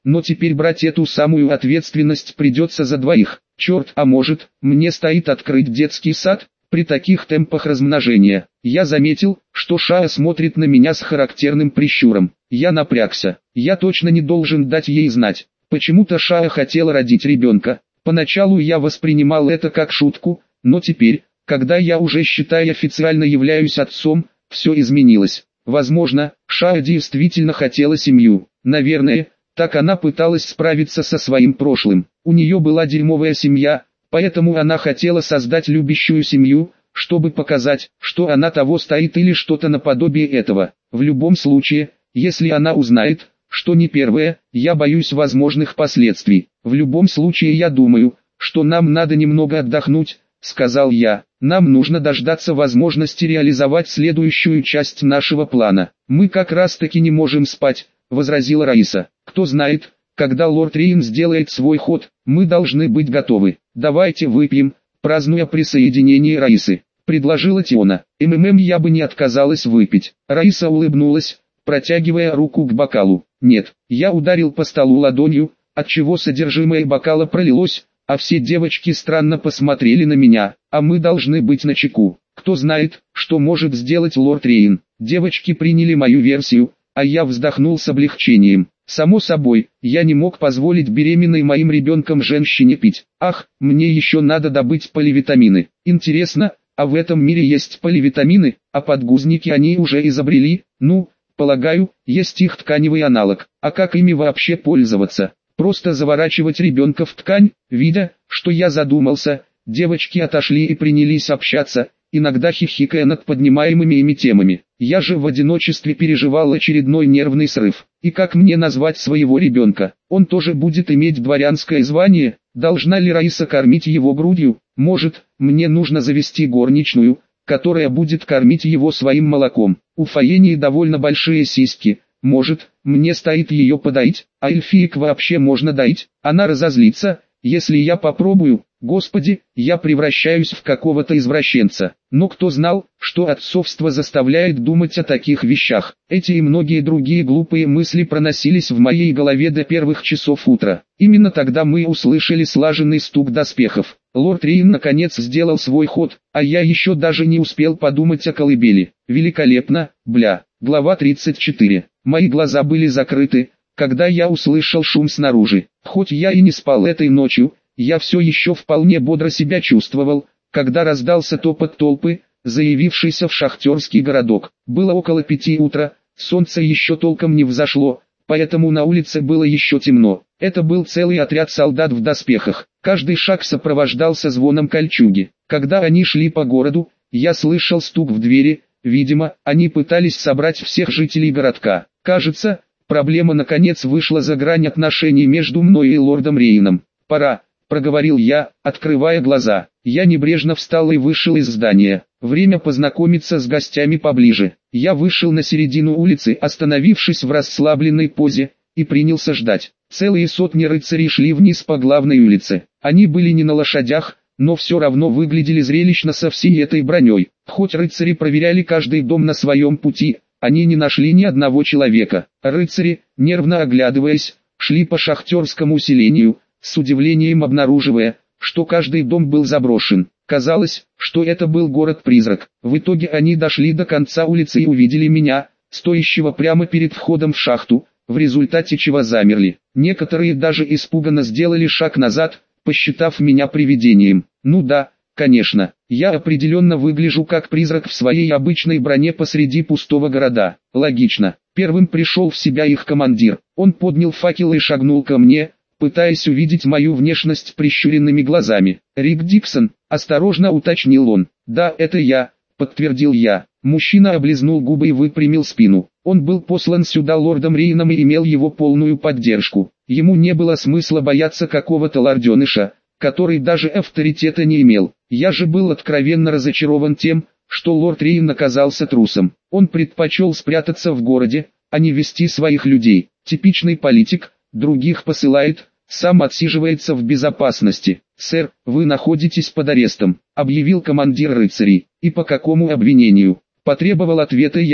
но теперь брать эту самую ответственность придется за двоих. Черт, а может, мне стоит открыть детский сад? При таких темпах размножения, я заметил, что Шая смотрит на меня с характерным прищуром. Я напрягся. Я точно не должен дать ей знать. Почему-то Шая хотела родить ребенка. Поначалу я воспринимал это как шутку, но теперь, когда я уже считай официально являюсь отцом, все изменилось. Возможно, Шая действительно хотела семью. Наверное, так она пыталась справиться со своим прошлым. У нее была дерьмовая семья, поэтому она хотела создать любящую семью, чтобы показать, что она того стоит или что-то наподобие этого. В любом случае, если она узнает, что не первое, я боюсь возможных последствий. В любом случае я думаю, что нам надо немного отдохнуть, сказал я. Нам нужно дождаться возможности реализовать следующую часть нашего плана. Мы как раз таки не можем спать, возразила Раиса. Кто знает, когда лорд Рейн сделает свой ход, мы должны быть готовы. Давайте выпьем, празднуя присоединение Раисы, предложила Тиона. МММ я бы не отказалась выпить. Раиса улыбнулась, протягивая руку к бокалу. Нет, я ударил по столу ладонью, отчего содержимое бокала пролилось, а все девочки странно посмотрели на меня, а мы должны быть начеку. Кто знает, что может сделать лорд Рейн. Девочки приняли мою версию, а я вздохнул с облегчением. Само собой, я не мог позволить беременной моим ребенком женщине пить. Ах, мне еще надо добыть поливитамины. Интересно, а в этом мире есть поливитамины, а подгузники они уже изобрели? Ну, полагаю, есть их тканевый аналог. А как ими вообще пользоваться? Просто заворачивать ребенка в ткань? Видя, что я задумался, девочки отошли и принялись общаться, иногда хихикая над поднимаемыми ими темами. Я же в одиночестве переживал очередной нервный срыв. И как мне назвать своего ребенка? Он тоже будет иметь дворянское звание? Должна ли Раиса кормить его грудью? Может, мне нужно завести горничную, которая будет кормить его своим молоком? У Фаении довольно большие сиськи. Может, мне стоит ее подоить? А эльфиек вообще можно доить? Она разозлится, если я попробую. Господи, я превращаюсь в какого-то извращенца. Но кто знал, что отцовство заставляет думать о таких вещах? Эти и многие другие глупые мысли проносились в моей голове до первых часов утра. Именно тогда мы услышали слаженный стук доспехов. Лорд Рейн наконец сделал свой ход, а я еще даже не успел подумать о колыбели. Великолепно, бля. Глава тридцать четыре. Мои глаза были закрыты, когда я услышал шум снаружи. Хоть я и не спал этой ночью, я все еще вполне бодро себя чувствовал, когда раздался топот толпы, заявившийся в шахтерский городок. Было около пяти утра, солнце еще толком не взошло, поэтому на улице было еще темно. Это был целый отряд солдат в доспехах. Каждый шаг сопровождался звоном кольчуги. Когда они шли по городу, я слышал стук в двери. Видимо, они пытались собрать всех жителей городка. Кажется, проблема наконец вышла за грань отношений между мной и лордом Рейном. «Пора», — проговорил я, открывая глаза. Я небрежно встал и вышел из здания. Время познакомиться с гостями поближе. Я вышел на середину улицы, остановившись в расслабленной позе, и принялся ждать. Целые сотни рыцарей шли вниз по главной улице. Они были не на лошадях, но все равно выглядели зрелищно со всей этой броней. Хоть рыцари проверяли каждый дом на своем пути, они не нашли ни одного человека. Рыцари, нервно оглядываясь, шли по шахтерскому селению, с удивлением обнаруживая, что каждый дом был заброшен. Казалось, что это был город-призрак. В итоге они дошли до конца улицы и увидели меня, стоящего прямо перед входом в шахту, в результате чего замерли. Некоторые даже испуганно сделали шаг назад, посчитав меня привидением. Ну да, конечно, я определенно выгляжу как призрак в своей обычной броне посреди пустого города. Логично. Первым пришел в себя их командир. Он поднял факел и шагнул ко мне, пытаясь увидеть мою внешность прищуренными глазами. «Рик Диксон», — осторожно уточнил он. «Да, это я», — подтвердил я. Мужчина облизнул губы и выпрямил спину. Он был послан сюда лордом Рейном и имел его полную поддержку. Ему не было смысла бояться какого-то лорденыша, который даже авторитета не имел. Я же был откровенно разочарован тем, что лорд Рейн оказался трусом. Он предпочел спрятаться в городе, а не вести своих людей. Типичный политик, других посылает, сам отсиживается в безопасности. «Сэр, вы находитесь под арестом», — объявил командир рыцарей. «И по какому обвинению?» — потребовал ответа я,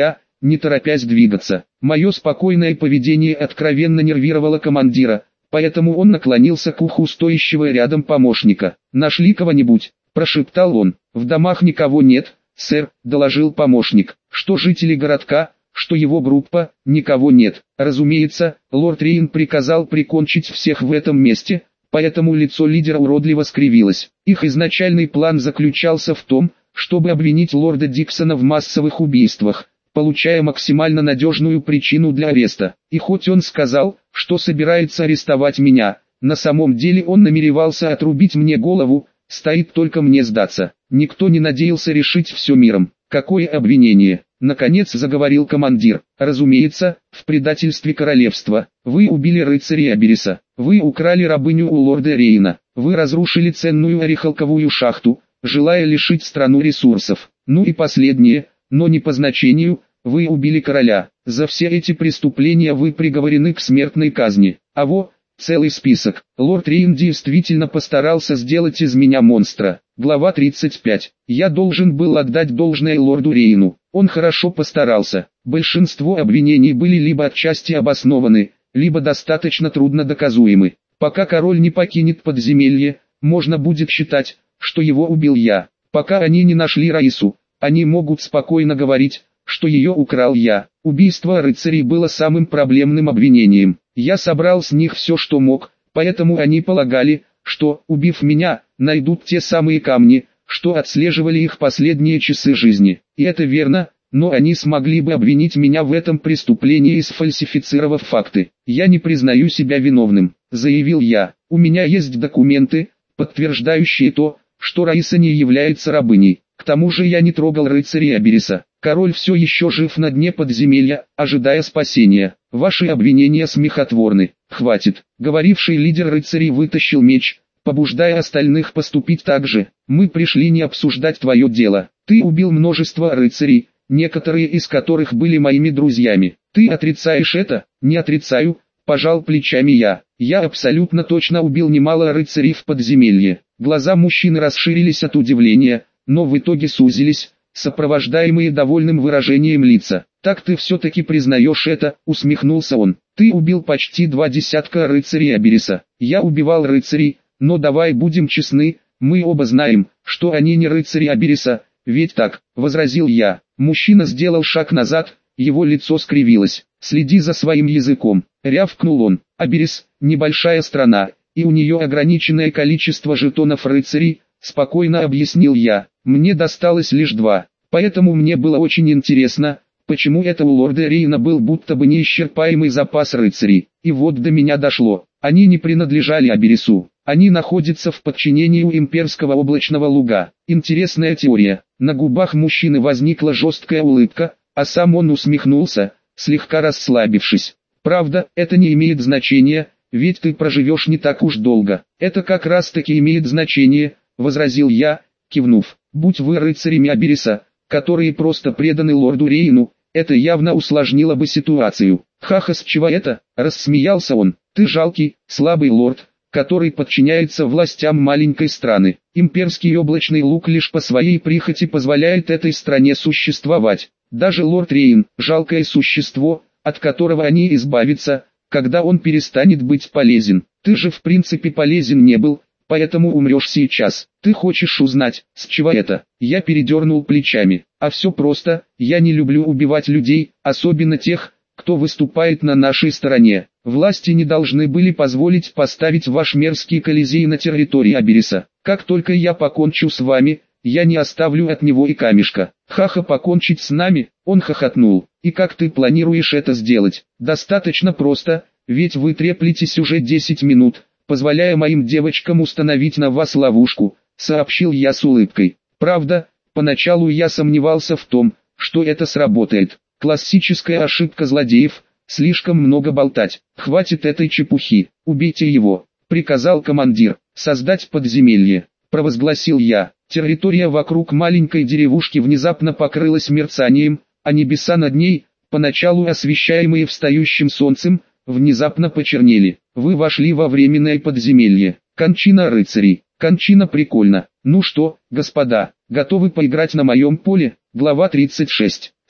не торопясь двигаться. Мое спокойное поведение откровенно нервировало командира, поэтому он наклонился к уху стоящего рядом помощника. «Нашли кого-нибудь?» – прошептал он. «В домах никого нет, сэр», – доложил помощник. «Что жители городка, что его группа, никого нет». Разумеется, лорд Рейн приказал прикончить всех в этом месте, поэтому лицо лидера уродливо скривилось. Их изначальный план заключался в том, чтобы обвинить лорда Диксона в массовых убийствах, получая максимально надежную причину для ареста. И хоть он сказал, что собирается арестовать меня, на самом деле он намеревался отрубить мне голову, стоит только мне сдаться. Никто не надеялся решить все миром. «Какое обвинение?» — наконец заговорил командир. «Разумеется, в предательстве королевства. Вы убили рыцаря Абериса. Вы украли рабыню у лорда Рейна. Вы разрушили ценную орехалковую шахту, желая лишить страну ресурсов. Ну и последнее, но не по значению, вы убили короля. За все эти преступления вы приговорены к смертной казни. А во, целый список. Лорд Рейн действительно постарался сделать из меня монстра». Глава тридцать пять. Я должен был отдать должное лорду Рейну. Он хорошо постарался. Большинство обвинений были либо отчасти обоснованы, либо достаточно трудно доказуемы. Пока король не покинет подземелье, можно будет считать, что его убил я. Пока они не нашли Раису, они могут спокойно говорить, что ее украл я. Убийство рыцарей было самым проблемным обвинением. Я собрал с них все, что мог, поэтому они полагали, что, убив меня, найдут те самые камни, что отслеживали их последние часы жизни. И это верно, но они смогли бы обвинить меня в этом преступлении, сфальсифицировав факты. «Я не признаю себя виновным», — заявил я. «У меня есть документы, подтверждающие то, что Раиса не является рабыней. К тому же я не трогал рыцаря Абериса. Король все еще жив на дне подземелья, ожидая спасения. Ваши обвинения смехотворны. Хватит». Говоривший лидер рыцарей вытащил меч, побуждая остальных поступить так же. «Мы пришли не обсуждать твое дело. Ты убил множество рыцарей, некоторые из которых были моими друзьями. Ты отрицаешь это?» «Не отрицаю», — пожал плечами я. «Я абсолютно точно убил немало рыцарей в подземелье». Глаза мужчины расширились от удивления, но в итоге сузились, сопровождаемые довольным выражением лица. «Так ты все-таки признаешь это?» — усмехнулся он. «Ты убил почти два десятка рыцарей Абериса. Я убивал рыцарей, но давай будем честны, мы оба знаем, что они не рыцари Абериса, ведь так?» — возразил я. Мужчина сделал шаг назад, его лицо скривилось. «Следи за своим языком», — рявкнул он. «Аберис — небольшая страна, и у нее ограниченное количество жетонов рыцарей», — спокойно объяснил я. «Мне досталось лишь два, поэтому мне было очень интересно, почему это у лорда Рейна был будто бы неисчерпаемый запас рыцарей. И вот до меня дошло. Они не принадлежали Аберису. Они находятся в подчинении у имперского облачного луга. Интересная теория». На губах мужчины возникла жесткая улыбка, а сам он усмехнулся, слегка расслабившись. «Правда, это не имеет значения, ведь ты проживешь не так уж долго». «Это как раз таки имеет значение», — возразил я, кивнув. «Будь вы рыцарями Абериса, которые просто преданы лорду Рейну, это явно усложнило бы ситуацию». «Ха-ха, с чего это?» — рассмеялся он. «Ты жалкий, слабый лорд, который подчиняется властям маленькой страны. Имперский облачный луг лишь по своей прихоти позволяет этой стране существовать. Даже лорд Рейн – жалкое существо, от которого они избавятся, когда он перестанет быть полезен. Ты же в принципе полезен не был, поэтому умрешь сейчас. Ты хочешь узнать, с чего это?» Я передернул плечами. «А все просто, я не люблю убивать людей, особенно тех, кто выступает на нашей стороне. Власти не должны были позволить поставить ваш мерзкий колизей на территории Абериса. Как только я покончу с вами, я не оставлю от него и камешка». «Ха-ха, покончить с нами?» — он хохотнул. «И как ты планируешь это сделать?» «Достаточно просто, ведь вы треплетесь уже десять минут, позволяя моим девочкам установить на вас ловушку», — сообщил я с улыбкой. Правда, поначалу я сомневался в том, что это сработает. Классическая ошибка злодеев — слишком много болтать. «Хватит этой чепухи, убейте его», — приказал командир. «Создать подземелье», — провозгласил я. Территория вокруг маленькой деревушки внезапно покрылась мерцанием, а небеса над ней, поначалу освещаемые встающим солнцем, внезапно почернели. Вы вошли во временное подземелье. Кончина рыцарей. Кончина прикольно. Ну что, господа, готовы поиграть на моем поле? Глава тридцать шесть.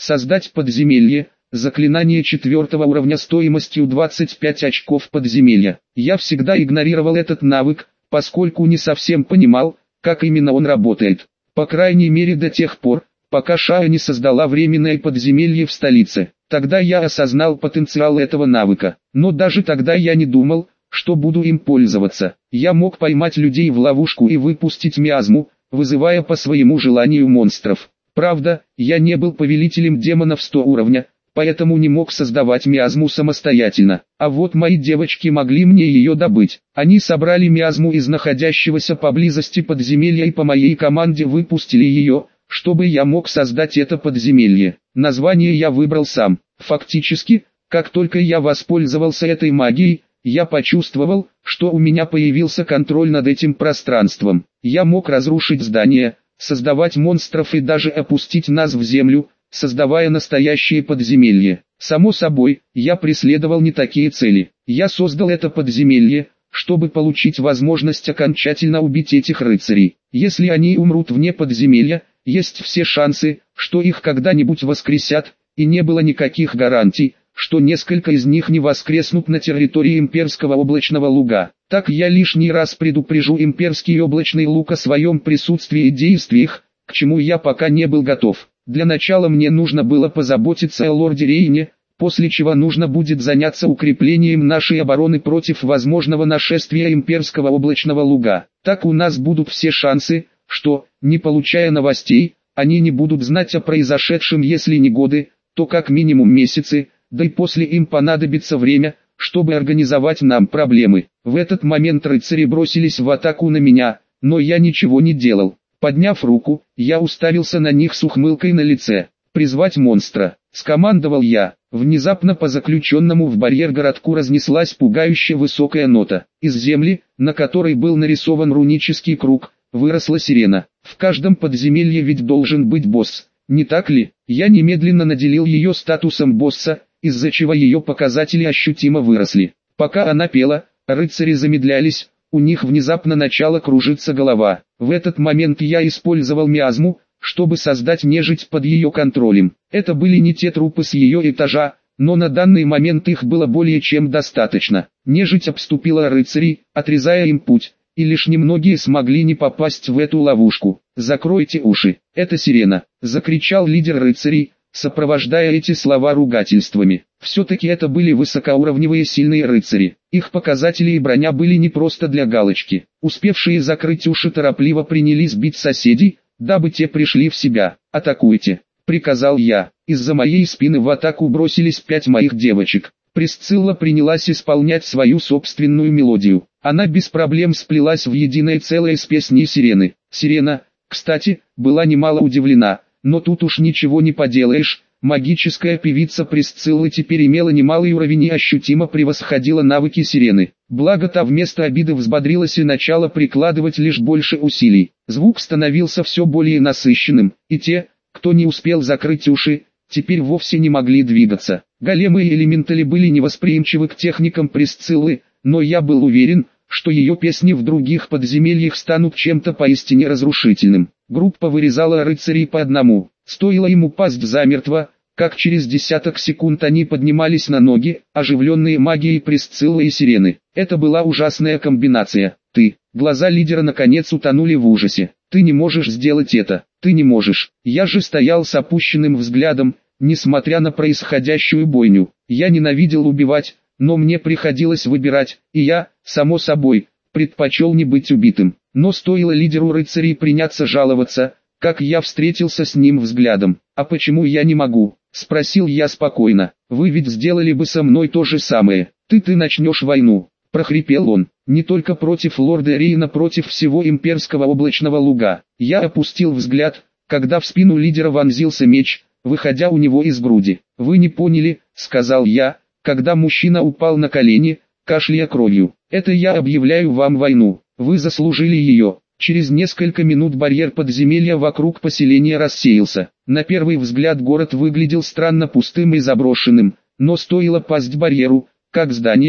Создать подземелье. Заклинание четвертого уровня стоимостью двадцать пять очков подземелья. Я всегда игнорировал этот навык, поскольку не совсем понимал, как именно он работает. По крайней мере до тех пор, пока Шая не создала временное подземелье в столице. Тогда я осознал потенциал этого навыка. Но даже тогда я не думал, что буду им пользоваться. Я мог поймать людей в ловушку и выпустить миазму, вызывая по своему желанию монстров. Правда, я не был повелителем демонов сто уровня, поэтому не мог создавать миазму самостоятельно. А вот мои девочки могли мне ее добыть. Они собрали миазму из находящегося поблизости подземелья и по моей команде выпустили ее, чтобы я мог создать это подземелье. Название я выбрал сам. Фактически, как только я воспользовался этой магией, я почувствовал, что у меня появился контроль над этим пространством. Я мог разрушить здания, создавать монстров и даже опустить нас в землю, создавая настоящее подземелье. Само собой, я преследовал не такие цели. Я создал это подземелье, чтобы получить возможность окончательно убить этих рыцарей. Если они умрут вне подземелья, есть все шансы, что их когда-нибудь воскресят, и не было никаких гарантий, что несколько из них не воскреснут на территории имперского облачного луга. Так я лишний раз предупрежу имперский облачный луг о своем присутствии и действиях, к чему я пока не был готов. Для начала мне нужно было позаботиться о лорде Рейне, после чего нужно будет заняться укреплением нашей обороны против возможного нашествия имперского облачного луга. Так у нас будут все шансы, что, не получая новостей, они не будут знать о произошедшем если не годы, то как минимум месяцы, да и после им понадобится время, чтобы организовать нам проблемы. В этот момент рыцари бросились в атаку на меня, но я ничего не делал. Подняв руку, я уставился на них с ухмылкой на лице. «Призвать монстра», — скомандовал я. Внезапно по заключенному в барьер городку разнеслась пугающе высокая нота. Из земли, на которой был нарисован рунический круг, выросла сирена. В каждом подземелье ведь должен быть босс, не так ли? Я немедленно наделил ее статусом босса, из-за чего ее показатели ощутимо выросли. Пока она пела, рыцари замедлялись, у них внезапно начала кружиться голова. В этот момент я использовал миазму, чтобы создать нежить под ее контролем. Это были не те трупы с ее этажа, но на данный момент их было более чем достаточно. Нежить обступила рыцарей, отрезая им путь, и лишь немногие смогли не попасть в эту ловушку. «Закройте уши, это сирена!» — закричал лидер рыцарей, сопровождая эти слова ругательствами. Все-таки это были высокоуровневые сильные рыцари. Их показатели и броня были не просто для галочки. Успевшие закрыть уши торопливо принялись бить соседей, дабы те пришли в себя. «Атакуйте!» — приказал я. Из-за моей спины в атаку бросились пять моих девочек. Присцилла принялась исполнять свою собственную мелодию. Она без проблем сплелась в единое целое с песней сирены. Сирена, кстати, была немало удивлена, но тут уж ничего не поделаешь. Магическая певица Присциллы теперь имела немалый уровень и ощутимо превосходила навыки сирены. Благо та вместо обиды взбодрилась и начала прикладывать лишь больше усилий. Звук становился все более насыщенным, и те, кто не успел закрыть уши, теперь вовсе не могли двигаться. Големы и элементали были невосприимчивы к техникам Присциллы, но я был уверен, что ее песни в других подземельях станут чем-то поистине разрушительным. Группа вырезала рыцарей по одному. Стоило им упасть замертво, как через десяток секунд они поднимались на ноги, оживленные магией Присциллы и сирены. Это была ужасная комбинация. «Ты». Глаза лидера наконец утонули в ужасе. «Ты не можешь сделать это. Ты не можешь». Я же стоял с опущенным взглядом, несмотря на происходящую бойню. Я ненавидел убивать, но мне приходилось выбирать, и я, само собой, предпочел не быть убитым. Но стоило лидеру рыцарей приняться жаловаться, как я встретился с ним взглядом. «А почему я не могу?» — спросил я спокойно. «Вы ведь сделали бы со мной то же самое. Ты-ты начнешь войну», — прохрипел он. «Не только против лорда Рейна, против всего имперского облачного луга». Я опустил взгляд, когда в спину лидера вонзился меч, выходя у него из груди. «Вы не поняли», — сказал я, когда мужчина упал на колени, кашляя кровью. «Это я объявляю вам войну. Вы заслужили ее». Через несколько минут барьер подземелья вокруг поселения рассеялся. На первый взгляд город выглядел странно пустым и заброшенным, но стоило пасть барьеру, как здания,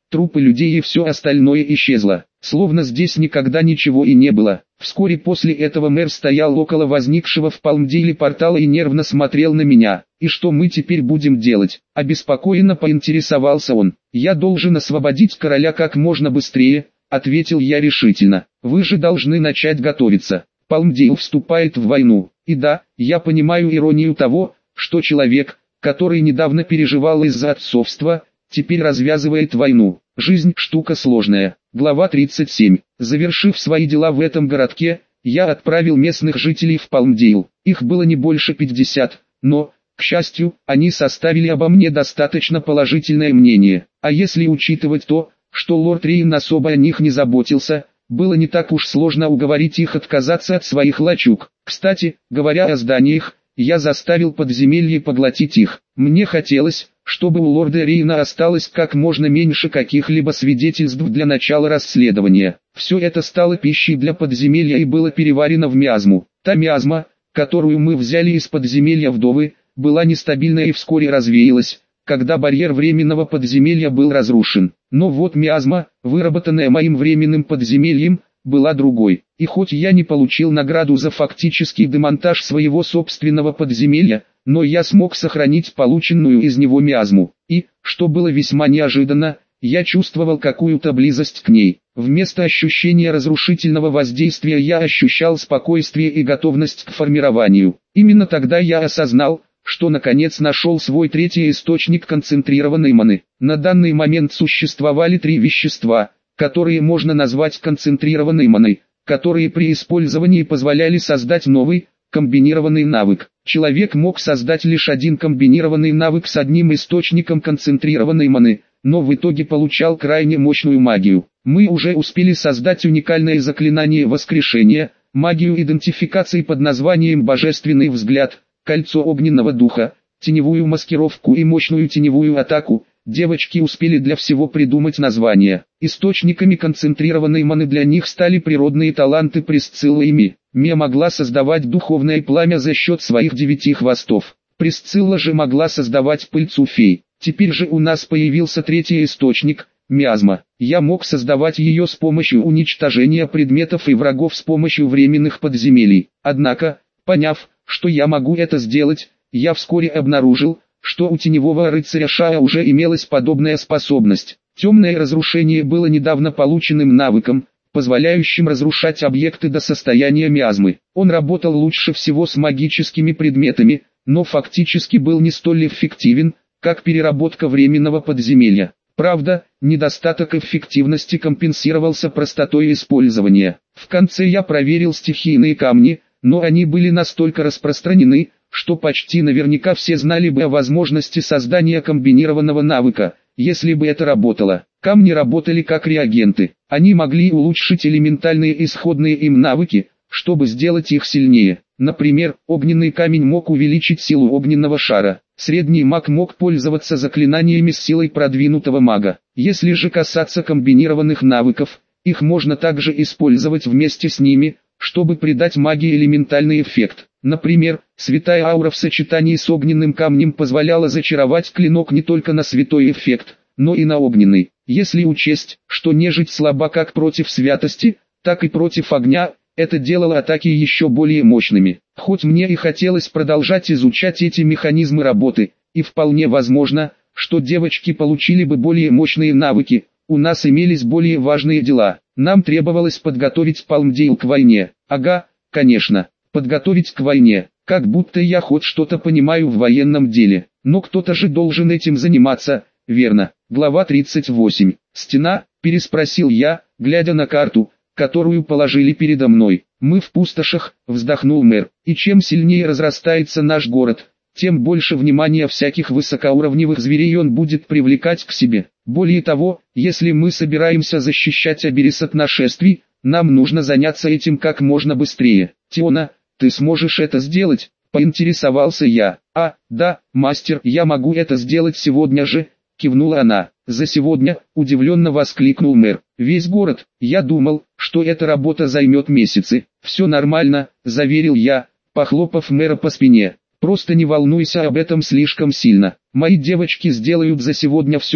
трупы людей и все остальное исчезло, словно здесь никогда ничего и не было. Вскоре после этого мэр стоял около возникшего в Палмдейле портала и нервно смотрел на меня. «И что мы теперь будем делать?» – обеспокоенно поинтересовался он. «Я должен освободить короля как можно быстрее», – ответил я решительно. «Вы же должны начать готовиться. Палмдейл вступает в войну. И да, я понимаю иронию того, что человек, который недавно переживал из-за отцовства, теперь развязывает войну. Жизнь – штука сложная». Глава тридцать семь. Завершив свои дела в этом городке, я отправил местных жителей в Палмдейл. Их было не больше пятидесяти, но, к счастью, они составили обо мне достаточно положительное мнение. А если учитывать то, что лорд Рейн особо о них не заботился, было не так уж сложно уговорить их отказаться от своих лачуг. Кстати, говоря о зданиях, я заставил подземелье поглотить их. Мне хотелось, чтобы у лорда Рейна осталось как можно меньше каких-либо свидетельств для начала расследования. Все это стало пищей для подземелья и было переварено в миазму. Та миазма, которую мы взяли из подземелья вдовы, была нестабильна и вскоре развеялась, когда барьер временного подземелья был разрушен. Но вот миазма, выработанная моим временным подземельем, была другой. И хоть я не получил награду за фактический демонтаж своего собственного подземелья, но я смог сохранить полученную из него миазму. И, что было весьма неожиданно, я чувствовал какую-то близость к ней. Вместо ощущения разрушительного воздействия я ощущал спокойствие и готовность к формированию. Именно тогда я осознал, что наконец нашел свой третий источник концентрированной маны. На данный момент существовали три вещества, которые можно назвать концентрированной маной, которые при использовании позволяли создать новый, комбинированный навык. Человек мог создать лишь один комбинированный навык с одним источником концентрированной маны, но в итоге получал крайне мощную магию. Мы уже успели создать уникальное заклинание воскрешения, магию идентификации под названием «Божественный взгляд», кольцо огненного духа, теневую маскировку и мощную теневую атаку. Девочки успели для всего придумать названия. Источниками концентрированной маны для них стали природные таланты Присциллы и Ми. Мия могла создавать духовное пламя за счет своих девяти хвостов. Присцилла же могла создавать пыльцу фей. Теперь же у нас появился третий источник – миазма. Я мог создавать ее с помощью уничтожения предметов и врагов с помощью временных подземелий. Однако, поняв, что я могу это сделать, я вскоре обнаружил, что у теневого рыцаря Шаа уже имелась подобная способность. Темное разрушение было недавно полученным навыком, позволяющим разрушать объекты до состояния миазмы. Он работал лучше всего с магическими предметами, но фактически был не столь эффективен, как переработка временного подземелья. Правда, недостаток эффективности компенсировался простотой использования. В конце я проверил стихийные камни, но они были настолько распространены, что почти наверняка все знали бы о возможности создания комбинированного навыка, если бы это работало. Камни работали как реагенты. Они могли улучшить элементальные исходные им навыки, чтобы сделать их сильнее. Например, огненный камень мог увеличить силу огненного шара. Средний маг мог пользоваться заклинаниями с силой продвинутого мага. Если же касаться комбинированных навыков, их можно также использовать вместе с ними, чтобы придать магии элементальный эффект. Например, святая аура в сочетании с огненным камнем позволяла зачаровать клинок не только на святой эффект, но и на огненный. Если учесть, что нежить слаба как против святости, так и против огня, это делало атаки еще более мощными. Хоть мне и хотелось продолжать изучать эти механизмы работы, и вполне возможно, что девочки получили бы более мощные навыки, у нас имелись более важные дела. Нам требовалось подготовить Палмдейл к войне. Ага, конечно, подготовить к войне. Как будто я хоть что-то понимаю в военном деле. Но кто-то же должен этим заниматься, верно? Глава тридцать восемь. Стена, переспросил я, глядя на карту, которую положили передо мной. Мы в пустошах, вздохнул мэр. И чем сильнее разрастается наш город, тем больше внимания всяких высокоуровневых зверей он будет привлекать к себе. Более того, если мы собираемся защищать Аберис от нашествий, нам нужно заняться этим как можно быстрее. Тиона, ты сможешь это сделать? Поинтересовался я. А, да, мастер, я могу это сделать сегодня же, кивнула она. За сегодня, удивленно воскликнул мэр. Весь город, я думал, что эта работа займет месяцы. Все нормально, заверил я, похлопав мэра по спине. Просто не волнуйся об этом слишком сильно. Мои девочки сделают за сегодня все,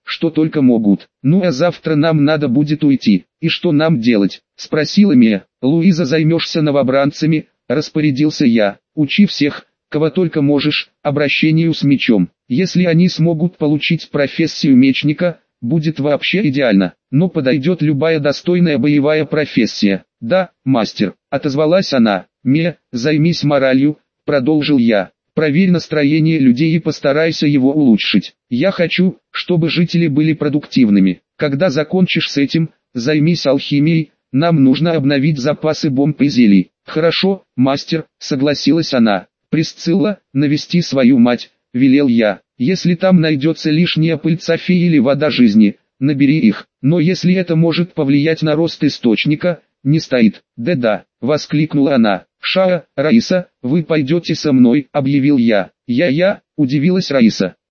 что только могут. Ну а завтра нам надо будет уйти. И что нам делать? Спросила Мия. Луиза, займешься новобранцами, распорядился я. Учи всех, кого только можешь, обращению с мечом. Если они смогут получить профессию мечника, будет вообще идеально. Но подойдет любая достойная боевая профессия. Да, мастер, отозвалась она. Мия, займись моралью, продолжил я. Проверь настроение людей и постарайся его улучшить. Я хочу, чтобы жители были продуктивными. Когда закончишь с этим, займись алхимией, нам нужно обновить запасы бомб и зелий. Хорошо, мастер, согласилась она. Присцилла, навести свою мать, велел я. Если там найдется лишняя пыльца феи или вода жизни, набери их. Но если это может повлиять на рост источника, не стоит. Да-да, воскликнула она. Шаа, Раиса, вы пойдете со мной, объявил я. Я-я, удивилась Раиса.